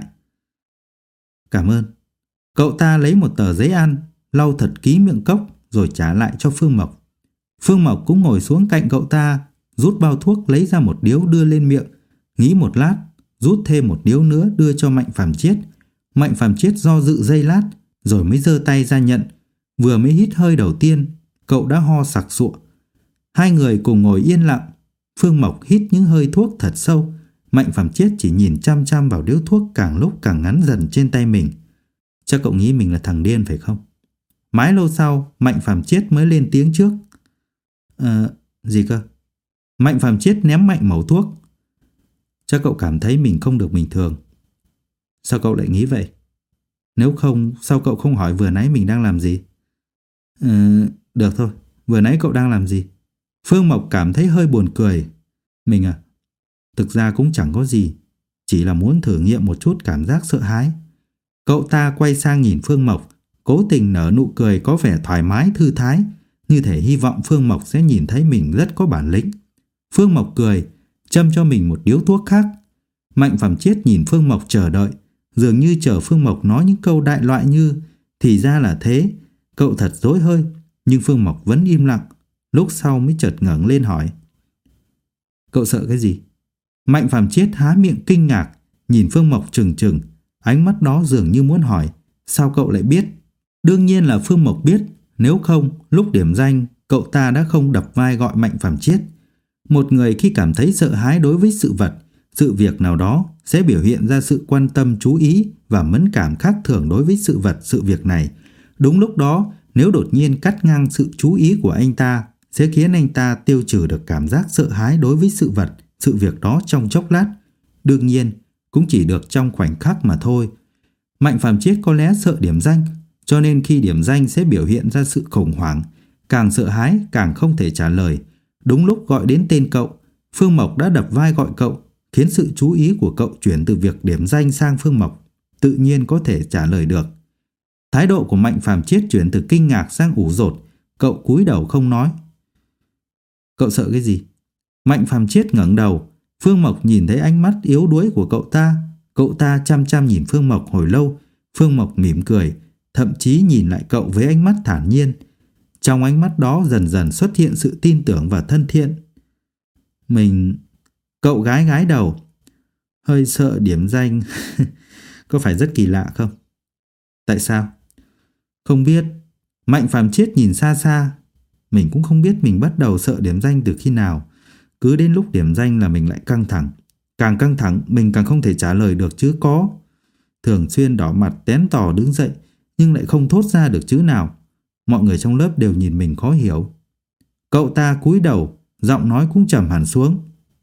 Cảm ơn. Cậu ta lấy một tờ giấy ăn, lau thật kỹ miệng cốc rồi trả lại cho Phương Mộc. Phương Mộc cũng ngồi xuống cạnh cậu ta, rút bao thuốc lấy ra một điếu đưa lên miệng, nghĩ một lát, rút thêm một điếu nữa đưa cho Mạnh Phàm Chiết. Mạnh Phàm Chiết do dự giây lát, rồi mới giơ tay ra nhận. Vừa mới hít hơi đầu tiên, cậu đã ho sặc sụa. Hai người cùng ngồi yên lặng. Phương Mộc hít những hơi thuốc thật sâu. Mạnh Phàm Chiết chỉ nhìn chăm chăm vào điếu thuốc càng lúc càng ngắn dần trên tay mình. Chắc cậu nghĩ mình là thằng điên phải không? Mãi lâu sau, Mạnh Phàm Chiết mới lên tiếng trước. Gì cơ? Mạnh Phàm Chiết ném mạnh mẩu thuốc. Chắc cậu cảm thấy mình không được bình thường. Sao cậu lại nghĩ vậy? Nếu không, sao cậu không hỏi vừa nãy mình đang làm gì? Được thôi, vừa nãy cậu đang làm gì? Phương Mộc cảm thấy hơi buồn cười. Mình à? Thực ra cũng chẳng có gì, chỉ là muốn thử nghiệm một chút cảm giác sợ hãi. Cậu ta quay sang nhìn Phương Mộc, cố tình nở nụ cười có vẻ thoải mái thư thái, như thể hy vọng Phương Mộc sẽ nhìn thấy mình rất có bản lĩnh. Phương Mộc cười, châm cho mình một điếu thuốc khác. Mạnh Phàm Chiết nhìn Phương Mộc chờ đợi, dường như chờ Phương Mộc nói những câu đại loại như thì ra là thế. Cậu thật dối hơi, nhưng Phương Mộc vẫn im lặng. Lúc sau mới chợt ngẩng lên hỏi. Cậu sợ cái gì? Mạnh Phàm Chiết há miệng kinh ngạc, nhìn Phương Mộc trừng trừng. Ánh mắt đó dường như muốn hỏi, sao cậu lại biết? Đương nhiên là Phương Mộc biết, nếu không, lúc điểm danh, cậu ta đã không đập vai gọi Mạnh Phàm Chiết. Một người khi cảm thấy sợ hãi đối với sự vật, sự việc nào đó sẽ biểu hiện ra sự quan tâm chú ý và mẫn cảm khác thường đối với sự vật, sự việc này. Đúng lúc đó, nếu đột nhiên cắt ngang sự chú ý của anh ta, sẽ khiến anh ta tiêu trừ được cảm giác sợ hãi đối với sự vật, sự việc đó trong chốc lát. Đương nhiên, cũng chỉ được trong khoảnh khắc mà thôi. Mạnh Phàm Chiết có lẽ sợ điểm danh, cho nên khi điểm danh sẽ biểu hiện ra sự khủng hoảng, càng sợ hãi càng không thể trả lời. Đúng lúc gọi đến tên cậu, Phương Mộc đã đập vai gọi cậu, khiến sự chú ý của cậu chuyển từ việc điểm danh sang Phương Mộc, tự nhiên có thể trả lời được. Thái độ của Mạnh Phàm Chiết chuyển từ kinh ngạc sang ủ rột, cậu cúi đầu không nói. Cậu sợ cái gì? Mạnh Phàm Chiết ngẩng đầu. Phương Mộc nhìn thấy ánh mắt yếu đuối của cậu ta chăm chăm nhìn Phương Mộc hồi lâu. Phương Mộc mỉm cười, thậm chí nhìn lại cậu với ánh mắt thản nhiên. Trong ánh mắt đó dần dần xuất hiện sự tin tưởng và thân thiện. Cậu gái đầu. Hơi sợ điểm danh. Có phải rất kỳ lạ không? Tại sao? Không biết. Mạnh Phạm Chiết nhìn xa xa. Mình cũng không biết mình bắt đầu sợ điểm danh từ khi nào. Cứ đến lúc điểm danh là mình lại căng thẳng. Càng căng thẳng mình càng không thể trả lời được chữ có. Thường xuyên đỏ mặt tén tỏ đứng dậy nhưng lại không thốt ra được chữ nào. Mọi người trong lớp đều nhìn mình khó hiểu. Cậu ta cúi đầu, giọng nói cũng trầm hẳn xuống.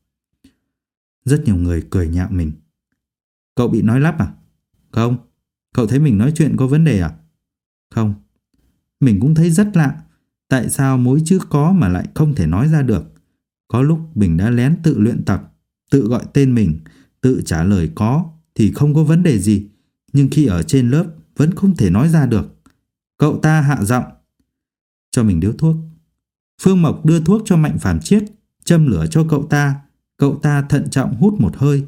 Rất nhiều người cười nhạo mình. Cậu bị nói lắp à? Không. Cậu thấy mình nói chuyện có vấn đề à? Không. Mình cũng thấy rất lạ. Tại sao mỗi chữ có mà lại không thể nói ra được? Có lúc mình đã lén tự luyện tập, tự gọi tên mình, tự trả lời có thì không có vấn đề gì. Nhưng khi ở trên lớp vẫn không thể nói ra được. Cậu ta hạ giọng. Cho mình điếu thuốc. Phương Mộc đưa thuốc cho Mạnh Phạm Chiết, châm lửa cho cậu ta. Cậu ta thận trọng hút một hơi.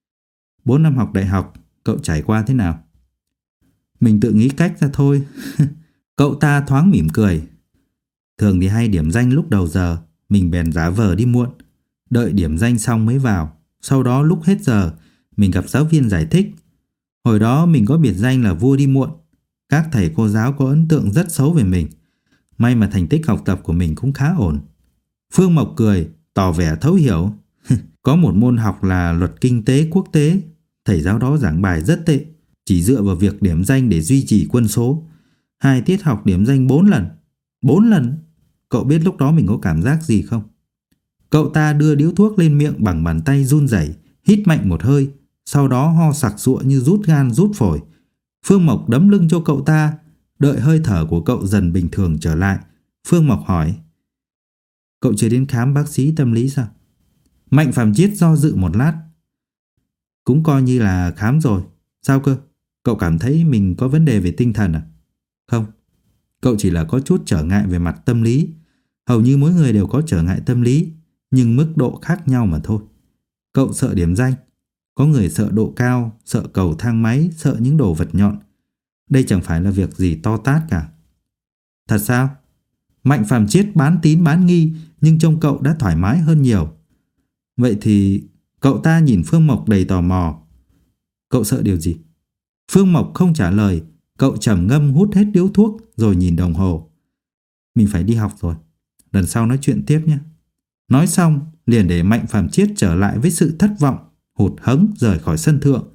4 năm học đại học, cậu trải qua thế nào? Mình tự nghĩ cách ra thôi. Cậu ta thoáng mỉm cười. Thường thì hay điểm danh lúc đầu giờ, mình bèn giả vờ đi muộn. Đợi điểm danh xong mới vào. Sau đó lúc hết giờ, mình gặp giáo viên giải thích. Hồi đó mình có biệt danh là vua đi muộn. Các thầy cô giáo có ấn tượng rất xấu về mình. May mà thành tích học tập của mình cũng khá ổn. Phương Mộc cười, tỏ vẻ thấu hiểu. Có một môn học là luật kinh tế quốc tế. Thầy giáo đó giảng bài rất tệ, chỉ dựa vào việc điểm danh để duy trì quân số. 2 tiết học điểm danh 4 lần. 4 lần? Cậu biết lúc đó mình có cảm giác gì không? Cậu ta đưa điếu thuốc lên miệng bằng bàn tay run rẩy, hít mạnh một hơi, sau đó ho sặc sụa như rút gan rút phổi. Phương Mộc đấm lưng cho cậu ta. Đợi hơi thở của cậu dần bình thường trở lại, Phương Mộc hỏi. Cậu chưa đến khám bác sĩ tâm lý sao? Mạnh Phạm Chiết do dự một lát. Cũng coi như là khám rồi. Sao cơ? Cậu cảm thấy mình có vấn đề về tinh thần à? Không. Cậu chỉ là có chút trở ngại về mặt tâm lý. Hầu như mỗi người đều có trở ngại tâm lý, nhưng mức độ khác nhau mà thôi. Cậu sợ điểm danh. Có người sợ độ cao, sợ cầu thang máy, sợ những đồ vật nhọn. Đây chẳng phải là việc gì to tát cả. Thật sao? Mạnh Phạm Chiết bán tín bán nghi, nhưng trông cậu đã thoải mái hơn nhiều. Vậy thì cậu ta nhìn Phương Mộc đầy tò mò. Cậu sợ điều gì? Phương Mộc không trả lời. Cậu trầm ngâm hút hết điếu thuốc rồi nhìn đồng hồ. Mình phải đi học rồi. Lần sau nói chuyện tiếp nhé. Nói xong liền để Mạnh Phạm Chiết trở lại với sự thất vọng, hụt hẫng rời khỏi sân thượng.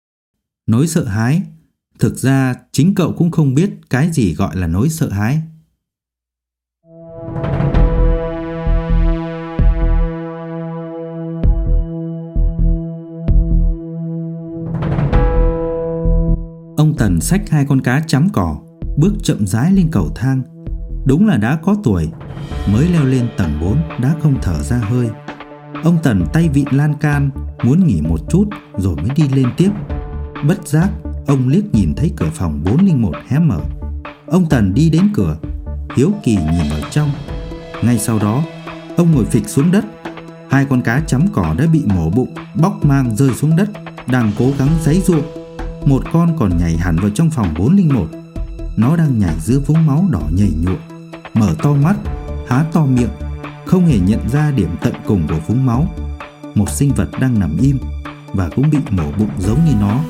Nỗi sợ hãi. Thực ra chính cậu cũng không biết cái gì gọi là nỗi sợ hãi. Ông Tần xách 2 con cá chấm cỏ, bước chậm rãi lên cầu thang. Đúng là đã có tuổi, mới leo lên tầng 4 đã không thở ra hơi. Ông Tần tay vịn lan can, muốn nghỉ một chút rồi mới đi lên tiếp. Bất giác, ông liếc nhìn thấy cửa phòng 401 hé mở. Ông Tần đi đến cửa, hiếu kỳ nhìn vào trong. Ngay sau đó, ông ngồi phịch xuống đất. 2 con cá chấm cỏ đã bị mổ bụng, bóc mang rơi xuống đất, đang cố gắng giãy giụa. Một con còn nhảy hẳn vào trong phòng 401. Nó đang nhảy giữa vũng máu đỏ nhầy nhụa, mở to mắt, há to miệng, không hề nhận ra điểm tận cùng của vũng máu. Một sinh vật đang nằm im và cũng bị mổ bụng giống như nó.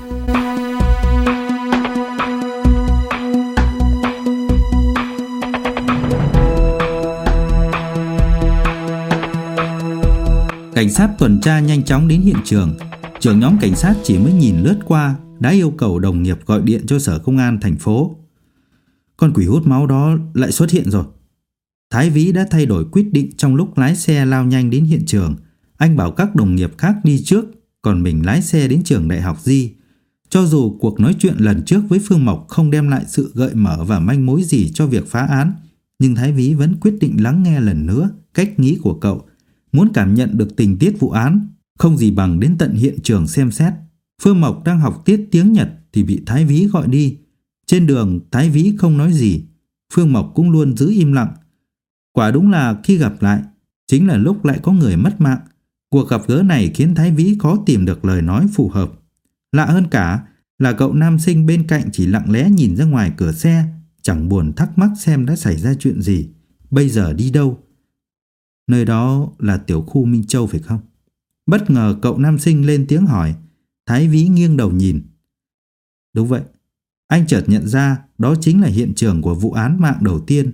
Cảnh sát tuần tra nhanh chóng đến hiện trường. Trưởng nhóm cảnh sát chỉ mới nhìn lướt qua đã yêu cầu đồng nghiệp gọi điện cho sở công an thành phố. Con quỷ hút máu đó lại xuất hiện rồi. Thái Vĩ đã thay đổi quyết định trong lúc lái xe lao nhanh đến hiện trường. Anh bảo các đồng nghiệp khác đi trước, còn mình lái xe đến trường đại học Di. Cho dù cuộc nói chuyện lần trước với Phương Mộc không đem lại sự gợi mở và manh mối gì cho việc phá án, nhưng Thái Vĩ vẫn quyết định lắng nghe lần nữa cách nghĩ của cậu. Muốn cảm nhận được tình tiết vụ án, không gì bằng đến tận hiện trường xem xét. Phương Mộc đang học tiết tiếng Nhật thì bị Thái Vĩ gọi đi. Trên đường Thái Vĩ không nói gì, Phương Mộc cũng luôn giữ im lặng. Quả đúng là khi gặp lại, chính là lúc lại có người mất mạng. Cuộc gặp gỡ này khiến Thái Vĩ khó tìm được lời nói phù hợp. Lạ hơn cả là cậu nam sinh bên cạnh chỉ lặng lẽ nhìn ra ngoài cửa xe, chẳng buồn thắc mắc xem đã xảy ra chuyện gì, bây giờ đi đâu. Nơi đó là tiểu khu Minh Châu phải không? Bất ngờ cậu nam sinh lên tiếng hỏi. Thái Vĩ nghiêng đầu nhìn. Đúng vậy, Anh chợt nhận ra đó chính là hiện trường của vụ án mạng đầu tiên.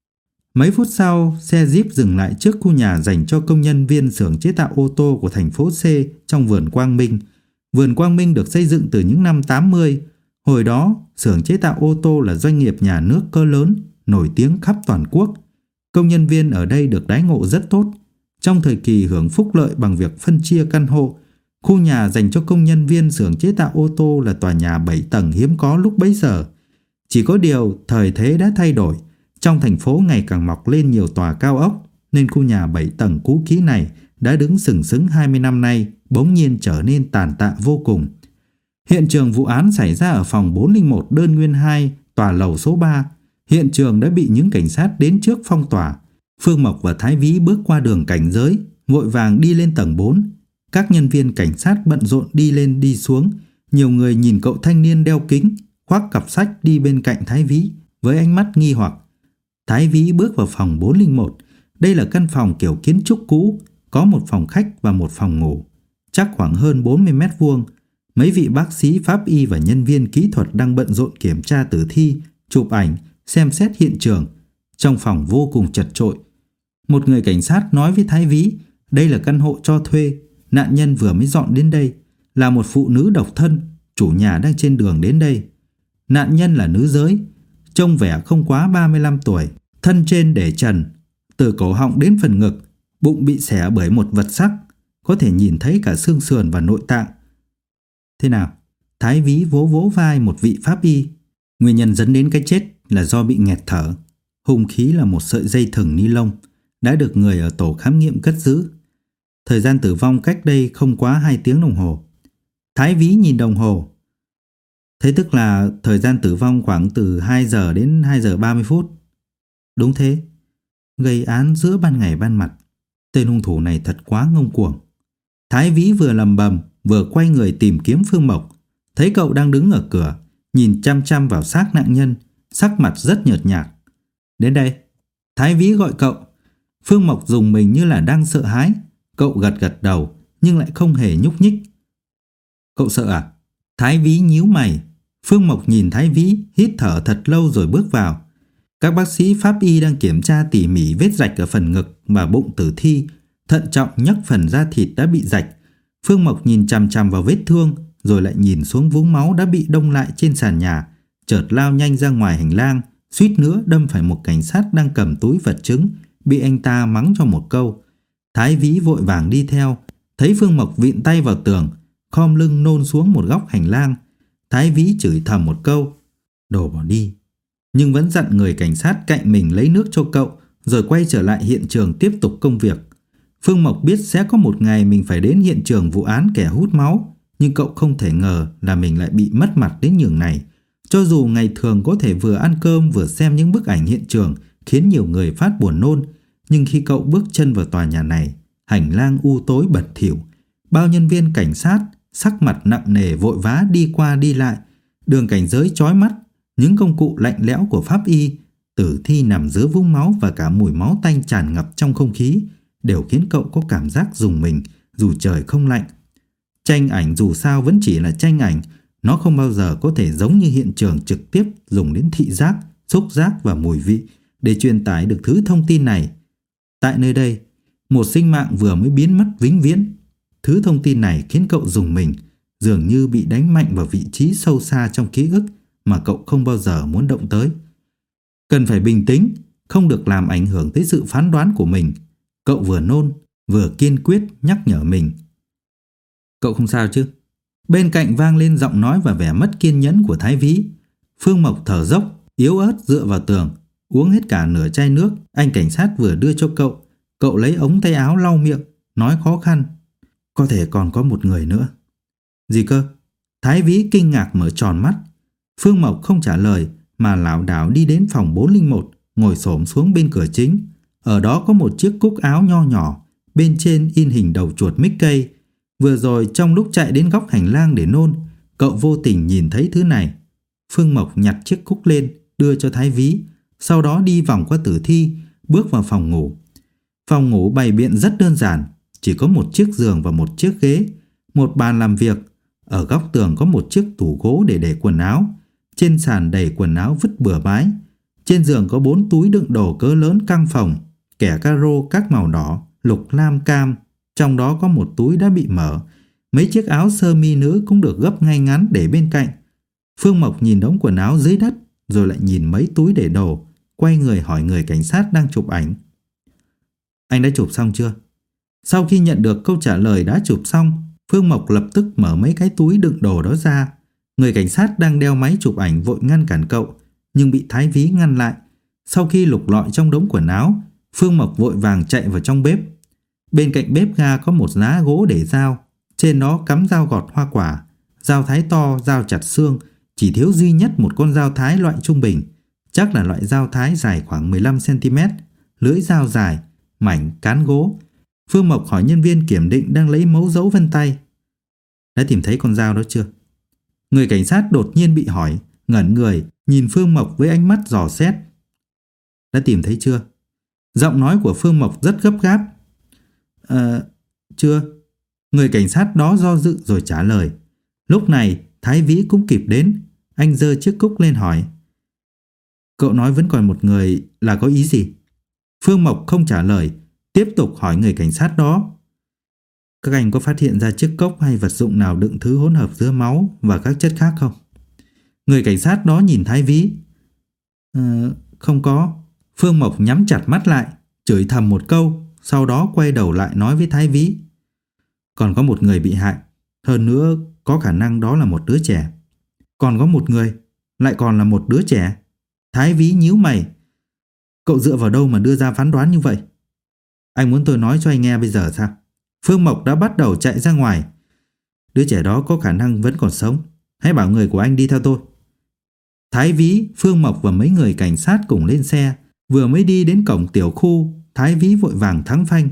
Mấy phút sau, xe Jeep dừng lại trước khu nhà dành cho công nhân viên xưởng chế tạo ô tô của thành phố C trong vườn Quang Minh. Vườn Quang Minh được xây dựng từ những năm 80. Hồi đó, xưởng chế tạo ô tô là doanh nghiệp nhà nước cỡ lớn, nổi tiếng khắp toàn quốc. Công nhân viên ở đây được đãi ngộ rất tốt. Trong thời kỳ hưởng phúc lợi bằng việc phân chia căn hộ, khu nhà dành cho công nhân viên xưởng chế tạo ô tô là tòa nhà 7 tầng hiếm có lúc bấy giờ. Chỉ có điều, thời thế đã thay đổi. Trong thành phố ngày càng mọc lên nhiều tòa cao ốc, nên khu nhà 7 tầng cũ kỹ này đã đứng sừng sững 20 năm nay, bỗng nhiên trở nên tàn tạ vô cùng. Hiện trường vụ án xảy ra ở phòng 401 đơn nguyên 2, tòa lầu số 3. Hiện trường đã bị những cảnh sát đến trước phong tỏa. Phương Mộc và Thái Vĩ bước qua đường cảnh giới, vội vàng đi lên tầng 4. Các nhân viên cảnh sát bận rộn đi lên đi xuống. Nhiều người nhìn cậu thanh niên đeo kính, khoác cặp sách đi bên cạnh Thái Vĩ với ánh mắt nghi hoặc. Thái Vĩ bước vào phòng 401. Đây là căn phòng kiểu kiến trúc cũ, có một phòng khách và một phòng ngủ, chắc khoảng hơn 40 mét vuông. Mấy vị bác sĩ pháp y và nhân viên kỹ thuật đang bận rộn kiểm tra tử thi, chụp ảnh, xem xét hiện trường. Trong phòng vô cùng chật chội. Một người cảnh sát nói với Thái Vĩ, đây là căn hộ cho thuê, nạn nhân vừa mới dọn đến đây, là một phụ nữ độc thân, chủ nhà đang trên đường đến đây. Nạn nhân là nữ giới, trông vẻ không quá 35 tuổi, thân trên để trần, từ cổ họng đến phần ngực, bụng bị xẻ bởi một vật sắc, có thể nhìn thấy cả xương sườn và nội tạng. Thế nào? Thái Vĩ vỗ vỗ vai một vị pháp y. Nguyên nhân dẫn đến cái chết là do bị nghẹt thở. Hung khí là một sợi dây thừng ni lông, đã được người ở tổ khám nghiệm cất giữ. Thời gian tử vong cách đây không quá 2 tiếng đồng hồ. Thái Vĩ nhìn đồng hồ. Thế tức là thời gian tử vong khoảng từ 2 giờ đến 2 giờ 30 phút. Đúng thế. Gây án giữa ban ngày ban mặt. Tên hung thủ này thật quá ngông cuồng. Thái Vĩ vừa lầm bầm vừa quay người tìm kiếm Phương Mộc. Thấy cậu đang đứng ở cửa, nhìn chăm chăm vào xác nạn nhân, sắc mặt rất nhợt nhạt. Đến đây. Thái Vĩ gọi cậu. Phương Mộc dùng mình như là đang sợ hãi. Cậu gật gật đầu nhưng lại không hề nhúc nhích. Cậu sợ à? Thái Vĩ nhíu mày. Phương Mộc nhìn Thái Vĩ, hít thở thật lâu rồi bước vào. Các bác sĩ pháp y đang kiểm tra tỉ mỉ vết rạch ở phần ngực và bụng tử thi, thận trọng nhấc phần da thịt đã bị rạch. Phương Mộc nhìn chằm chằm vào vết thương, rồi lại nhìn xuống vũng máu đã bị đông lại trên sàn nhà, chợt lao nhanh ra ngoài hành lang, suýt nữa đâm phải một cảnh sát đang cầm túi vật chứng, bị anh ta mắng cho một câu. Thái Vĩ vội vàng đi theo, thấy Phương Mộc vịn tay vào tường, khom lưng nôn xuống một góc hành lang. Thái Vĩ chửi thầm một câu, đồ bỏ đi, nhưng vẫn dặn người cảnh sát cạnh mình lấy nước cho cậu, rồi quay trở lại hiện trường tiếp tục công việc. Phương Mộc biết sẽ có một ngày mình phải đến hiện trường vụ án kẻ hút máu, nhưng cậu không thể ngờ là mình lại bị mất mặt đến nhường này. Cho dù ngày thường có thể vừa ăn cơm vừa xem những bức ảnh hiện trường khiến nhiều người phát buồn nôn, nhưng khi cậu bước chân vào tòa nhà này, hành lang u tối bẩn thỉu, bao nhân viên cảnh sát sắc mặt nặng nề vội vã đi qua đi lại, đường cảnh giới chói mắt, những công cụ lạnh lẽo của pháp y, tử thi nằm giữa vũng máu và cả mùi máu tanh tràn ngập trong không khí đều khiến cậu có cảm giác rùng mình dù trời không lạnh. Tranh ảnh dù sao vẫn chỉ là tranh ảnh, nó không bao giờ có thể giống như hiện trường trực tiếp dùng đến thị giác, xúc giác và mùi vị để truyền tải được thứ thông tin này. Tại nơi đây, một sinh mạng vừa mới biến mất vĩnh viễn. Thứ thông tin này khiến cậu rùng mình, dường như bị đánh mạnh vào vị trí sâu xa trong ký ức mà cậu không bao giờ muốn động tới. Cần phải bình tĩnh, không được làm ảnh hưởng tới sự phán đoán của mình. Cậu vừa nôn, vừa kiên quyết nhắc nhở mình. Cậu không sao chứ? Bên cạnh vang lên giọng nói và vẻ mất kiên nhẫn của Thái Vĩ. Phương Mộc thở dốc, yếu ớt dựa vào tường, uống hết cả nửa chai nước anh cảnh sát vừa đưa cho cậu. Cậu lấy ống tay áo lau miệng, nói khó khăn. Có thể còn có một người nữa. Gì cơ? Thái Vĩ kinh ngạc mở tròn mắt. Phương Mộc không trả lời mà lảo đảo đi đến phòng 401, ngồi xổm xuống bên cửa chính. Ở đó có một chiếc cúc áo nho nhỏ, bên trên in hình đầu chuột Mickey. Vừa rồi trong lúc chạy đến góc hành lang để nôn, cậu vô tình nhìn thấy thứ này. Phương Mộc nhặt chiếc cúc lên, đưa cho Thái Vĩ, sau đó đi vòng qua tử thi, bước vào phòng ngủ. Phòng ngủ bày biện rất đơn giản, chỉ có một chiếc giường và một chiếc ghế, một bàn làm việc. Ở góc tường có một chiếc tủ gỗ để quần áo. Trên sàn đầy quần áo vứt bừa bãi. Trên giường có 4 túi đựng đồ cỡ lớn căng phòng, kẻ caro các màu đỏ, lục, lam, cam. Trong đó có một túi đã bị mở. Mấy chiếc áo sơ mi nữ cũng được gấp ngay ngắn để bên cạnh. Phương Mộc nhìn đống quần áo dưới đất, rồi lại nhìn mấy túi để đồ, quay người hỏi người cảnh sát đang chụp ảnh. Anh đã chụp xong chưa? Sau khi nhận được câu trả lời đã chụp xong, Phương Mộc lập tức mở mấy cái túi đựng đồ đó ra. Người cảnh sát đang đeo máy chụp ảnh vội ngăn cản cậu, nhưng bị Thái Ví ngăn lại. Sau khi lục lọi trong đống quần áo, Phương Mộc vội vàng chạy vào trong bếp. Bên cạnh bếp ga có một giá gỗ để dao, trên đó cắm dao gọt hoa quả, dao thái to, dao chặt xương, chỉ thiếu duy nhất một con dao thái loại trung bình, chắc là loại dao thái dài khoảng 15 cm, lưỡi dao dài, mảnh, cán gỗ. Phương Mộc hỏi nhân viên kiểm định đang lấy mẫu dấu vân tay. Đã tìm thấy con dao đó chưa? Người cảnh sát đột nhiên bị hỏi, ngẩn người, nhìn Phương Mộc với ánh mắt dò xét. Đã tìm thấy chưa? Giọng nói của Phương Mộc rất gấp gáp. Chưa. Người cảnh sát đó do dự rồi trả lời. Lúc này Thái Vĩ cũng kịp đến. Anh giơ chiếc cúc lên hỏi. Cậu nói vẫn còn một người là có ý gì? Phương Mộc không trả lời, tiếp tục hỏi người cảnh sát đó. Các anh có phát hiện ra chiếc cốc hay vật dụng nào đựng thứ hỗn hợp giữa máu và các chất khác không? Người cảnh sát đó nhìn Thái Vĩ. Không có. Phương Mộc nhắm chặt mắt lại, chửi thầm một câu, sau đó quay đầu lại nói với Thái Vĩ. Còn có một người bị hại, hơn nữa có khả năng đó là một đứa trẻ. Còn có một người, lại còn là một đứa trẻ. Thái Vĩ nhíu mày. Cậu dựa vào đâu mà đưa ra phán đoán như vậy? Anh muốn tôi nói cho anh nghe bây giờ sao? Phương Mộc đã bắt đầu chạy ra ngoài. Đứa trẻ đó có khả năng vẫn còn sống. Hãy bảo người của anh đi theo tôi. Thái Vĩ, Phương Mộc và mấy người cảnh sát cùng lên xe. Vừa mới đi đến cổng tiểu khu, Thái Vĩ vội vàng thắng phanh.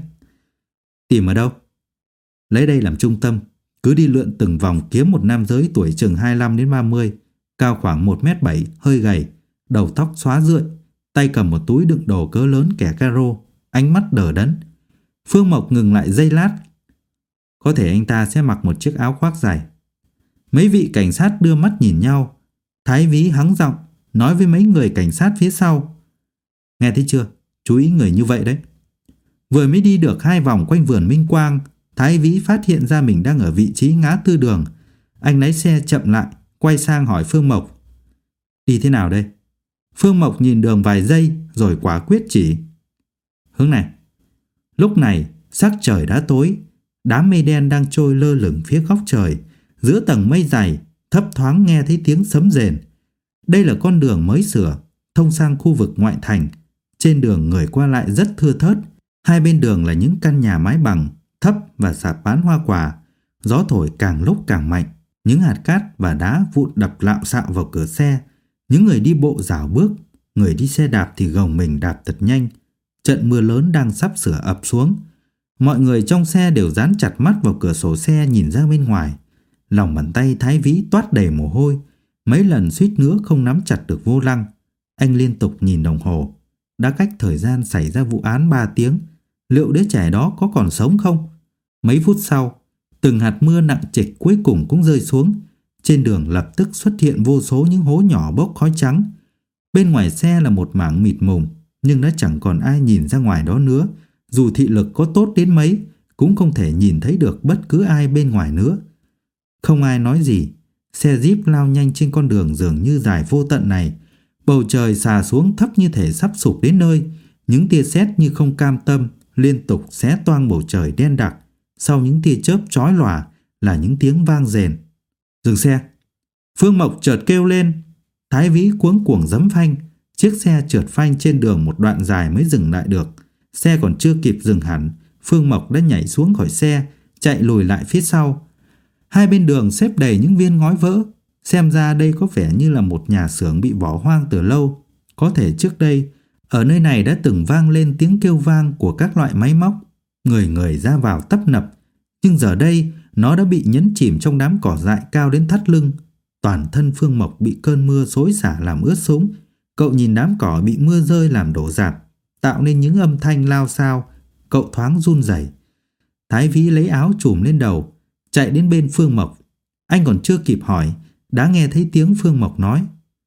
Tìm ở đâu? Lấy đây làm trung tâm, cứ đi lượn từng vòng kiếm một nam giới tuổi chừng 25 đến 30, cao khoảng 1m7, hơi gầy, đầu tóc xóa rượi, tay cầm một túi đựng đồ cỡ lớn kẻ caro, ánh mắt đờ đẫn. Phương Mộc ngừng lại giây lát. Có thể anh ta sẽ mặc một chiếc áo khoác dài. Mấy vị cảnh sát đưa mắt nhìn nhau. Thái Vĩ hắng giọng nói với mấy người cảnh sát phía sau. Nghe thấy chưa? Chú ý người như vậy đấy. Vừa mới đi được 2 vòng quanh vườn Minh Quang, Thái Vĩ phát hiện ra mình đang ở vị trí ngã tư đường. Anh lái xe chậm lại, quay sang hỏi Phương Mộc. Đi thế nào đây? Phương Mộc nhìn đường vài giây rồi quả quyết chỉ. Hướng này. Lúc này sắc trời đã tối, đám mây đen đang trôi lơ lửng phía góc trời. Giữa tầng mây dày thấp thoáng nghe thấy tiếng sấm rền. Đây là con đường mới sửa, thông sang khu vực ngoại thành. Trên đường người qua lại rất thưa thớt. Hai bên đường là những căn nhà mái bằng, thấp và sạp bán hoa quả. Gió thổi càng lúc càng mạnh. Những hạt cát và đá vụn đập lạo xạo vào cửa xe. Những người đi bộ rảo bước, người đi xe đạp thì gồng mình đạp thật nhanh. Trận mưa lớn đang sắp sửa ập xuống. Mọi người trong xe đều dán chặt mắt vào cửa sổ xe nhìn ra bên ngoài. Lòng bàn tay Thái Vĩ toát đầy mồ hôi. Mấy lần suýt nữa không nắm chặt được vô lăng. Anh liên tục nhìn đồng hồ. Đã cách thời gian xảy ra vụ án 3 tiếng. Liệu đứa trẻ đó có còn sống không? Mấy phút sau, từng hạt mưa nặng trịch cuối cùng cũng rơi xuống. Trên đường lập tức xuất hiện vô số những hố nhỏ bốc khói trắng. Bên ngoài xe là một mảng mịt mùng, nhưng đã chẳng còn ai nhìn ra ngoài đó nữa. Dù thị lực có tốt đến mấy, cũng không thể nhìn thấy được bất cứ ai bên ngoài nữa. Không ai nói gì. Xe Jeep lao nhanh trên con đường dường như dài vô tận này. Bầu trời xà xuống thấp như thể sắp sụp đến nơi. Những tia sét như không cam tâm liên tục xé toang bầu trời đen đặc. Sau những tia chớp chói lòa là những tiếng vang rền. Dừng xe. Phương Mộc chợt kêu lên. Thái Vĩ cuống cuồng giẫm phanh. Chiếc xe trượt phanh trên đường một đoạn dài mới dừng lại được. Xe còn chưa kịp dừng hẳn, Phương Mộc đã nhảy xuống khỏi xe, chạy lùi lại phía sau. Hai bên đường xếp đầy những viên ngói vỡ. Xem ra đây có vẻ như là một nhà xưởng bị bỏ hoang từ lâu. Có thể trước đây, ở nơi này đã từng vang lên tiếng kêu vang của các loại máy móc. Người người ra vào tấp nập. Nhưng giờ đây, nó đã bị nhấn chìm trong đám cỏ dại cao đến thắt lưng. Toàn thân Phương Mộc bị cơn mưa xối xả làm ướt sũng. Cậu nhìn đám cỏ bị mưa rơi làm đổ rạp, tạo nên những âm thanh lao xao. Cậu thoáng run rẩy. Thái Vĩ lấy áo trùm lên đầu, chạy đến bên Phương Mộc. Anh còn chưa kịp hỏi, đã nghe thấy tiếng Phương Mộc nói.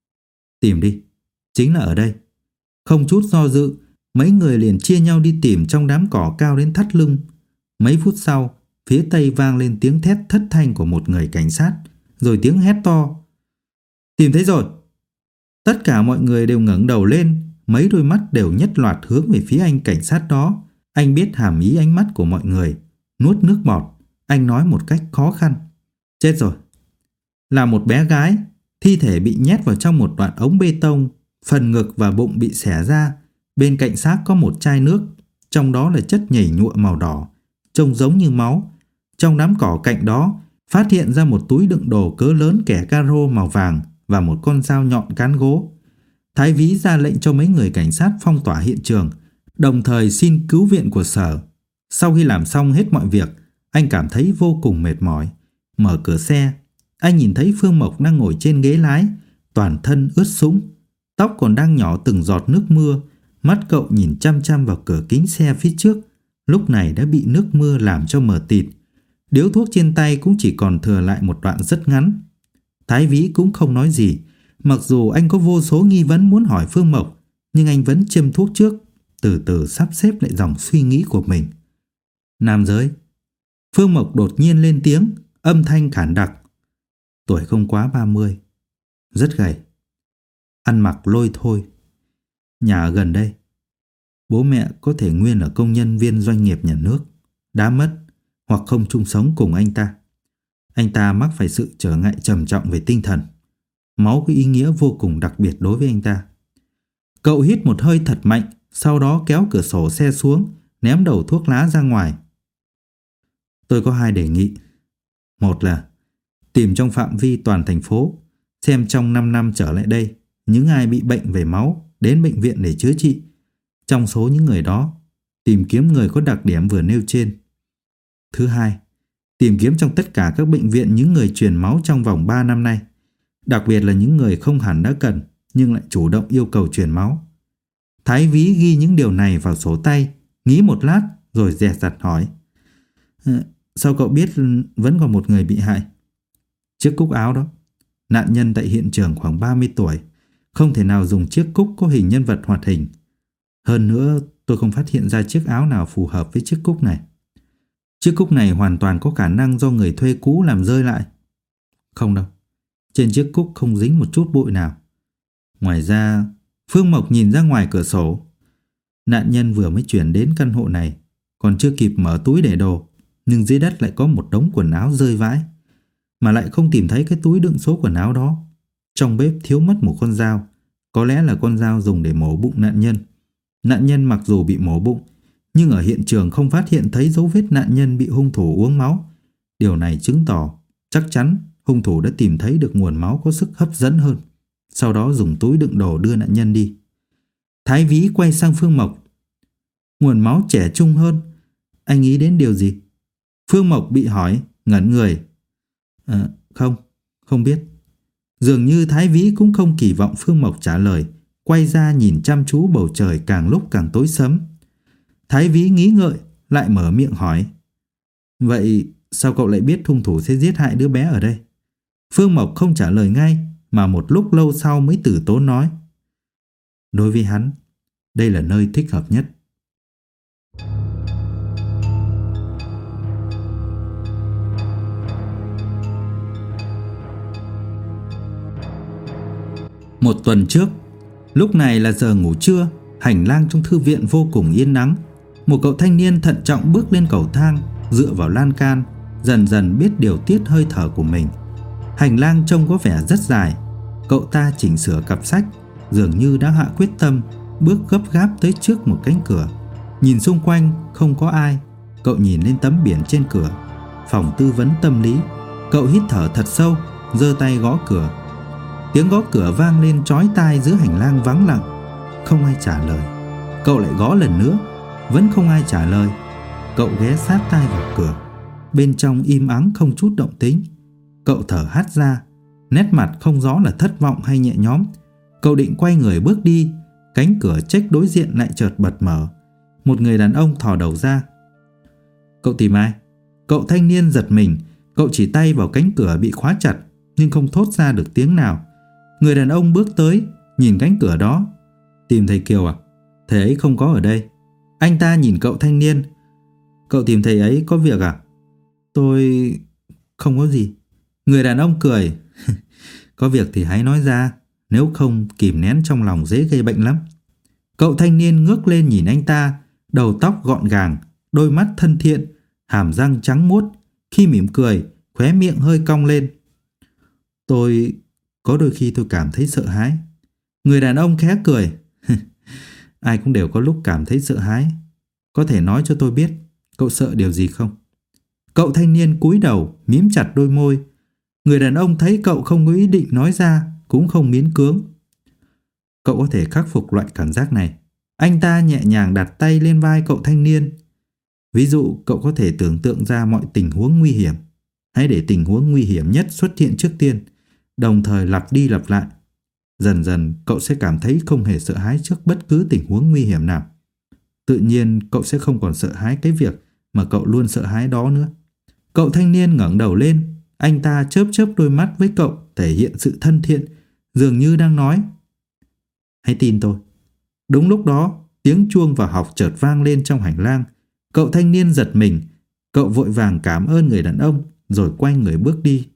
Tìm đi, chính là ở đây. Không chút do dự, mấy người liền chia nhau đi tìm trong đám cỏ cao đến thắt lưng. Mấy phút sau, phía tây vang lên tiếng thét thất thanh của một người cảnh sát, rồi tiếng hét to. Tìm thấy rồi! Tất cả mọi người đều ngẩng đầu lên, mấy đôi mắt đều nhất loạt hướng về phía anh cảnh sát đó. Anh biết hàm ý ánh mắt của mọi người, nuốt nước bọt, anh nói một cách khó khăn. Chết rồi! Là một bé gái, thi thể bị nhét vào trong một đoạn ống bê tông, phần ngực và bụng bị xẻ ra. Bên cạnh xác có một chai nước, trong đó là chất nhầy nhụa màu đỏ, trông giống như máu. Trong đám cỏ cạnh đó, phát hiện ra một túi đựng đồ cỡ lớn kẻ caro màu vàng và một con dao nhọn cán gỗ. Thái úy ra lệnh cho mấy người cảnh sát phong tỏa hiện trường, đồng thời xin cứu viện của sở. Sau khi làm xong hết mọi việc, anh cảm thấy vô cùng mệt mỏi. Mở cửa xe, anh nhìn thấy Phương Mộc đang ngồi trên ghế lái, toàn thân ướt sũng, tóc còn đang nhỏ từng giọt nước mưa. Mắt cậu nhìn chăm chăm vào cửa kính xe phía trước, lúc này đã bị nước mưa làm cho mờ tịt. Điếu thuốc trên tay cũng chỉ còn thừa lại một đoạn rất ngắn. Thái úy cũng không nói gì. Mặc dù anh có vô số nghi vấn muốn hỏi Phương Mộc, nhưng anh vẫn châm thuốc trước, từ từ sắp xếp lại dòng suy nghĩ của mình. Nam giới. Phương Mộc đột nhiên lên tiếng, âm thanh khản đặc. Tuổi không quá 30, rất gầy, ăn mặc lôi thôi. Nhà ở gần đây. Bố mẹ có thể nguyên là công nhân viên doanh nghiệp nhà nước, đã mất hoặc không chung sống cùng anh ta. Anh ta mắc phải sự trở ngại trầm trọng về tinh thần. Máu có ý nghĩa vô cùng đặc biệt đối với anh ta. Cậu hít một hơi thật mạnh, sau đó kéo cửa sổ xe xuống, ném đầu thuốc lá ra ngoài. Tôi có 2 đề nghị. Một là tìm trong phạm vi toàn thành phố, xem trong 5 năm trở lại đây, những ai bị bệnh về máu đến bệnh viện để chữa trị. Trong số những người đó, tìm kiếm người có đặc điểm vừa nêu trên. Thứ hai, tìm kiếm trong tất cả các bệnh viện những người truyền máu trong vòng 3 năm nay, đặc biệt là những người không hẳn đã cần nhưng lại chủ động yêu cầu truyền máu. Thái úy ghi những điều này vào sổ tay, nghĩ một lát rồi dè dặt hỏi. Sao cậu biết vẫn còn một người bị hại? Chiếc cúc áo đó. Nạn nhân tại hiện trường khoảng 30 tuổi, không thể nào dùng chiếc cúc có hình nhân vật hoạt hình. Hơn nữa, tôi không phát hiện ra chiếc áo nào phù hợp với chiếc cúc này. Chiếc cúc này hoàn toàn có khả năng do người thuê cũ làm rơi lại. Không đâu, trên chiếc cúc không dính một chút bụi nào. Ngoài ra, Phương Mộc nhìn ra ngoài cửa sổ. Nạn nhân vừa mới chuyển đến căn hộ này, còn chưa kịp mở túi để đồ, nhưng dưới đất lại có một đống quần áo rơi vãi, mà lại không tìm thấy cái túi đựng số quần áo đó. Trong bếp thiếu mất một con dao, có lẽ là con dao dùng để mổ bụng nạn nhân. Nạn nhân mặc dù bị mổ bụng, nhưng ở hiện trường không phát hiện thấy dấu vết nạn nhân bị hung thủ uống máu. Điều này chứng tỏ chắc chắn hung thủ đã tìm thấy được nguồn máu có sức hấp dẫn hơn, sau đó dùng túi đựng đồ đưa nạn nhân đi. Thái úy quay sang Phương Mộc. Nguồn máu trẻ trung hơn, anh nghĩ đến điều gì? Phương Mộc bị hỏi, ngẩn người. Không biết. Dường như Thái úy cũng không kỳ vọng Phương Mộc trả lời, quay ra nhìn chăm chú bầu trời càng lúc càng tối sẫm. Thái úy nghĩ ngợi, lại mở miệng hỏi. Vậy sao cậu lại biết hung thủ sẽ giết hại đứa bé ở đây? Phương Mộc không trả lời ngay, mà một lúc lâu sau mới từ tốn nói. Đối với hắn, đây là nơi thích hợp nhất. Một tuần trước, lúc này là giờ ngủ trưa, hành lang trong thư viện vô cùng yên ắng. Một cậu thanh niên thận trọng bước lên cầu thang, dựa vào lan can, dần dần biết điều tiết hơi thở của mình. Hành lang trông có vẻ rất dài. Cậu ta chỉnh sửa cặp sách, dường như đã hạ quyết tâm, bước gấp gáp tới trước một cánh cửa. Nhìn xung quanh không có ai, cậu nhìn lên tấm biển trên cửa. Phòng tư vấn tâm lý. Cậu hít thở thật sâu, giơ tay gõ cửa. Tiếng gõ cửa vang lên chói tai giữa hành lang vắng lặng. Không ai trả lời. Cậu lại gõ lần nữa, vẫn không ai trả lời. Cậu ghé sát tai vào cửa. Bên trong im ắng không chút động tĩnh. Cậu thở hắt ra, nét mặt không rõ là thất vọng hay nhẹ nhõm. Cậu định quay người bước đi, cánh cửa trách đối diện lại chợt bật mở. Một người đàn ông thò đầu ra. Cậu tìm ai? Cậu thanh niên giật mình. Cậu chỉ tay vào cánh cửa bị khóa chặt, nhưng không thốt ra được tiếng nào. Người đàn ông bước tới, nhìn cánh cửa đó. Tìm thầy Kiều à? Thầy ấy không có ở đây. Anh ta nhìn cậu thanh niên. Cậu tìm thầy ấy có việc à? Tôi... không có gì. Người đàn ông cười. Có việc thì hãy nói ra, nếu không kìm nén trong lòng dễ gây bệnh lắm. Cậu thanh niên ngước lên nhìn anh ta, đầu tóc gọn gàng, đôi mắt thân thiện, hàm răng trắng muốt. Khi mỉm cười, khóe miệng hơi cong lên. Có đôi khi tôi cảm thấy sợ hãi. Người đàn ông khẽ cười. Ai cũng đều có lúc cảm thấy sợ hãi. Có thể nói cho tôi biết cậu sợ điều gì không? Cậu thanh niên cúi đầu, mím chặt đôi môi. Người đàn ông thấy cậu không có ý định nói ra, cũng không miễn cưỡng. Cậu có thể khắc phục loại cảm giác này. Anh ta nhẹ nhàng đặt tay lên vai cậu thanh niên. Ví dụ cậu có thể tưởng tượng ra mọi tình huống nguy hiểm. Hãy để tình huống nguy hiểm nhất xuất hiện trước tiên, đồng thời lặp đi lặp lại. Dần dần cậu sẽ cảm thấy không hề sợ hãi trước bất cứ tình huống nguy hiểm nào. Tự nhiên cậu sẽ không còn sợ hãi cái việc mà cậu luôn sợ hãi đó nữa. Cậu thanh niên ngẩng đầu lên. Anh ta chớp chớp đôi mắt với cậu, thể hiện sự thân thiện, dường như đang nói: hãy tin tôi. Đúng lúc đó, tiếng chuông vào học chợt vang lên trong hành lang. Cậu thanh niên giật mình. Cậu vội vàng cảm ơn người đàn ông, rồi quay người bước đi.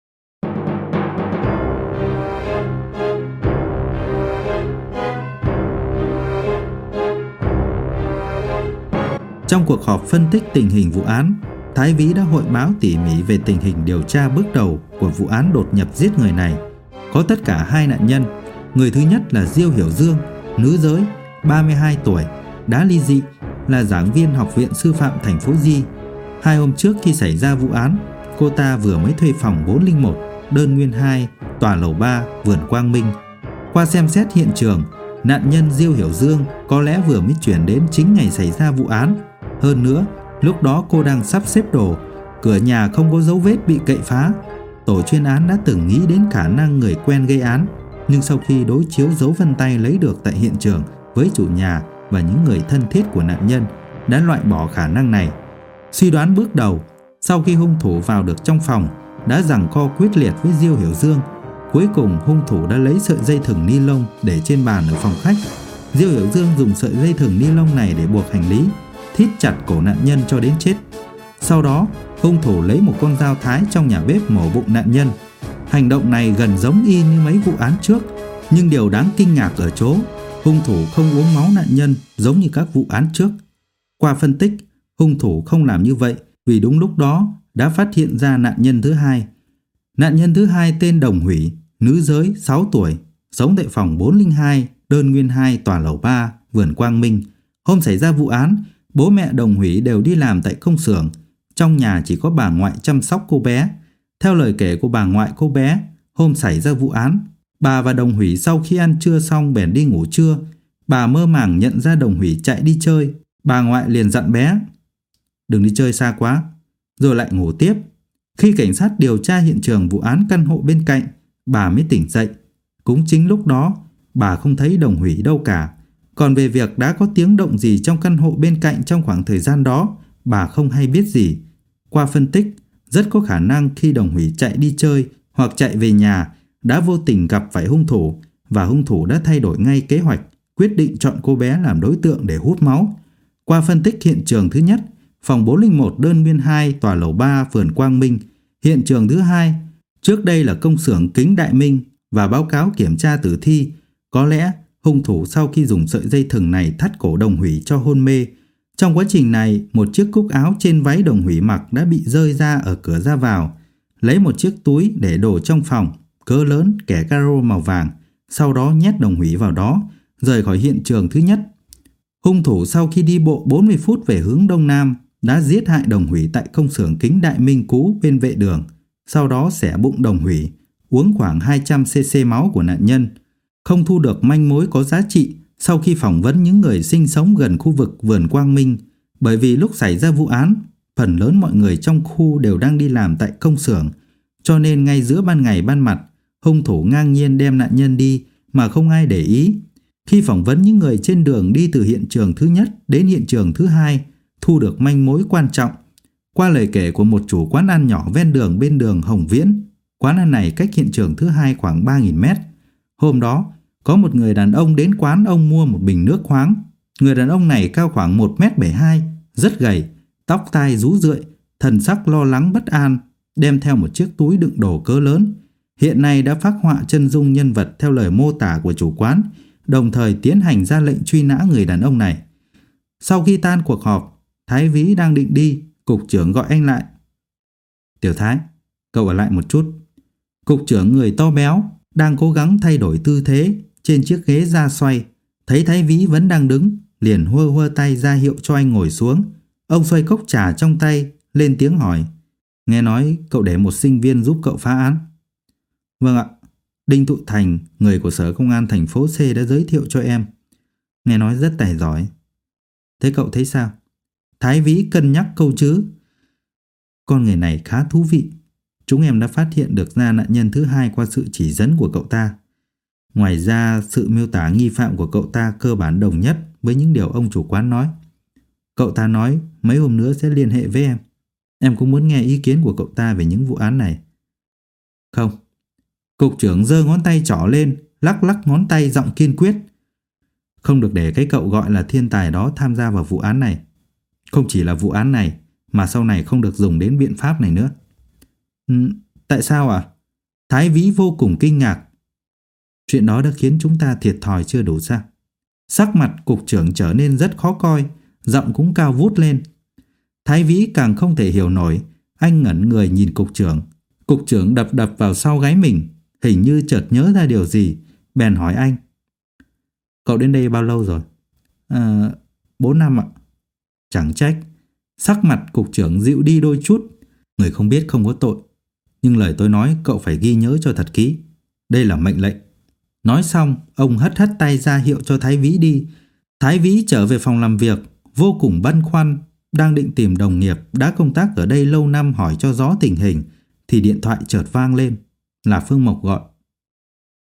Trong cuộc họp phân tích tình hình vụ án, Thái Vĩ đã hội báo tỉ mỉ về tình hình điều tra bước đầu của vụ án đột nhập giết người này. Có tất cả 2 nạn nhân. Người thứ nhất là Diêu Hiểu Dương, nữ giới, 32 tuổi, đá ly dị, là giảng viên học viện sư phạm thành phố Di. 2 hôm trước khi xảy ra vụ án, cô ta vừa mới thuê phòng 401, đơn nguyên 2, tòa lầu 3, vườn Quang Minh. Qua xem xét hiện trường, nạn nhân Diêu Hiểu Dương có lẽ vừa mới chuyển đến chính ngày xảy ra vụ án. Hơn nữa, lúc đó cô đang sắp xếp đồ, cửa nhà không có dấu vết bị cậy phá. Tổ chuyên án đã từng nghĩ đến khả năng người quen gây án, nhưng sau khi đối chiếu dấu vân tay lấy được tại hiện trường với chủ nhà và những người thân thiết của nạn nhân, đã loại bỏ khả năng này. Suy đoán bước đầu, sau khi hung thủ vào được trong phòng, đã giằng co quyết liệt với Diêu Hiểu Dương. Cuối cùng hung thủ đã lấy sợi dây thừng ni lông để trên bàn ở phòng khách. Diêu Hiểu Dương dùng sợi dây thừng ni lông này để buộc hành lý, thít chặt cổ nạn nhân cho đến chết. Sau đó, hung thủ lấy một con dao thái trong nhà bếp mổ bụng nạn nhân. Hành động này gần giống y như mấy vụ án trước, nhưng điều đáng kinh ngạc ở chỗ hung thủ không uống máu nạn nhân giống như các vụ án trước. Qua phân tích, hung thủ không làm như vậy vì đúng lúc đó đã phát hiện ra nạn nhân thứ hai. Nạn nhân thứ hai tên Đồng Hủy, nữ giới, 6 tuổi, sống tại phòng 402, đơn nguyên 2, tòa lầu 3, vườn Quang Minh. Hôm xảy ra vụ án, bố mẹ Đồng Hủy đều đi làm tại công xưởng. Trong nhà chỉ có bà ngoại chăm sóc cô bé. Theo lời kể của bà ngoại cô bé, hôm xảy ra vụ án, bà và Đồng Hủy sau khi ăn trưa xong bèn đi ngủ trưa. Bà mơ màng nhận ra Đồng Hủy chạy đi chơi. Bà ngoại liền dặn bé: đừng đi chơi xa quá, rồi lại ngủ tiếp. Khi cảnh sát điều tra hiện trường vụ án căn hộ bên cạnh, bà mới tỉnh dậy. Cũng chính lúc đó, bà không thấy Đồng Hủy đâu cả. Còn về việc đã có tiếng động gì trong căn hộ bên cạnh trong khoảng thời gian đó, bà không hay biết gì. Qua phân tích, rất có khả năng khi Đồng Hủy chạy đi chơi hoặc chạy về nhà đã vô tình gặp phải hung thủ, và hung thủ đã thay đổi ngay kế hoạch, quyết định chọn cô bé làm đối tượng để hút máu. Qua phân tích hiện trường thứ nhất, phòng 401 đơn nguyên 2, tòa lầu 3, vườn Quang Minh. Hiện trường thứ hai, trước đây là công xưởng kính Đại Minh, và báo cáo kiểm tra tử thi. Có lẽ hung thủ sau khi dùng sợi dây thừng này thắt cổ Đồng Hủy cho hôn mê. Trong quá trình này, một chiếc cúc áo trên váy Đồng Hủy mặc đã bị rơi ra ở cửa ra vào. Lấy một chiếc túi để đồ trong phòng, cỡ lớn, kẻ caro màu vàng, sau đó nhét Đồng Hủy vào đó, rời khỏi hiện trường thứ nhất. Hung thủ sau khi đi bộ 40 phút về hướng đông nam đã giết hại Đồng Hủy tại công xưởng kính Đại Minh cũ bên vệ đường. Sau đó xẻ bụng Đồng Hủy, uống khoảng 200cc máu của nạn nhân. Không thu được manh mối có giá trị sau khi phỏng vấn những người sinh sống gần khu vực vườn Quang Minh, bởi vì lúc xảy ra vụ án, phần lớn mọi người trong khu đều đang đi làm tại công xưởng, cho nên ngay giữa ban ngày ban mặt, hung thủ ngang nhiên đem nạn nhân đi mà không ai để ý. Khi phỏng vấn những người trên đường đi từ hiện trường thứ nhất đến hiện trường thứ hai, thu được manh mối quan trọng. Qua lời kể của một chủ quán ăn nhỏ ven đường bên đường Hồng Viễn, quán ăn này cách hiện trường thứ hai khoảng 3.000 mét. Hôm đó, có một người đàn ông đến quán ông mua một bình nước khoáng. Người đàn ông này cao khoảng 1m72, rất gầy, tóc tai rũ rượi, thần sắc lo lắng bất an, đem theo một chiếc túi đựng đồ cỡ lớn. Hiện nay đã phác họa chân dung nhân vật theo lời mô tả của chủ quán, đồng thời tiến hành ra lệnh truy nã người đàn ông này. Sau khi tan cuộc họp, Thái Vĩ đang định đi, cục trưởng gọi anh lại. Tiểu Thái, cậu ở lại một chút. Cục trưởng người to béo đang cố gắng thay đổi tư thế trên chiếc ghế da xoay, thấy Thái Vĩ vẫn đang đứng, liền hơ tay ra hiệu cho anh ngồi xuống. Ông xoay cốc trà trong tay, lên tiếng hỏi. Nghe nói cậu để một sinh viên giúp cậu phá án. Vâng ạ, Đinh Thụ Thành, người của Sở Công an thành phố C đã giới thiệu cho em. Nghe nói rất tài giỏi. Thế cậu thấy sao? Thái Vĩ cân nhắc câu chữ. Con người này khá thú vị. Chúng em đã phát hiện được ra nạn nhân thứ hai qua sự chỉ dẫn của cậu ta. Ngoài ra, sự miêu tả nghi phạm của cậu ta cơ bản đồng nhất với những điều ông chủ quán nói. Cậu ta nói mấy hôm nữa sẽ liên hệ với em. Em cũng muốn nghe ý kiến của cậu ta về những vụ án này. Không. Cục trưởng giơ ngón tay trỏ lên, lắc ngón tay giọng kiên quyết. Không được để cái cậu gọi là thiên tài đó tham gia vào vụ án này. Không chỉ là vụ án này, mà sau này không được dùng đến biện pháp này nữa. Tại sao ạ? Thái Vĩ vô cùng kinh ngạc. Chuyện đó đã khiến chúng ta thiệt thòi chưa đủ sao? Sắc mặt cục trưởng trở nên rất khó coi, giọng cũng cao vút lên. Thái Vĩ càng không thể hiểu nổi, anh ngẩn người nhìn cục trưởng. Cục trưởng đập vào sau gáy mình, hình như chợt nhớ ra điều gì, bèn hỏi anh. Cậu đến đây bao lâu rồi? 4 năm ạ. Chẳng trách. Sắc mặt cục trưởng dịu đi đôi chút. Người không biết không có tội. Nhưng lời tôi nói cậu phải ghi nhớ cho thật kỹ. Đây là mệnh lệnh. Nói xong, ông hất tay ra hiệu cho Thái Vĩ đi. Thái Vĩ trở về phòng làm việc, vô cùng băn khoăn, đang định tìm đồng nghiệp đã công tác ở đây lâu năm hỏi cho rõ tình hình, thì điện thoại chợt vang lên. Là Phương Mộc gọi.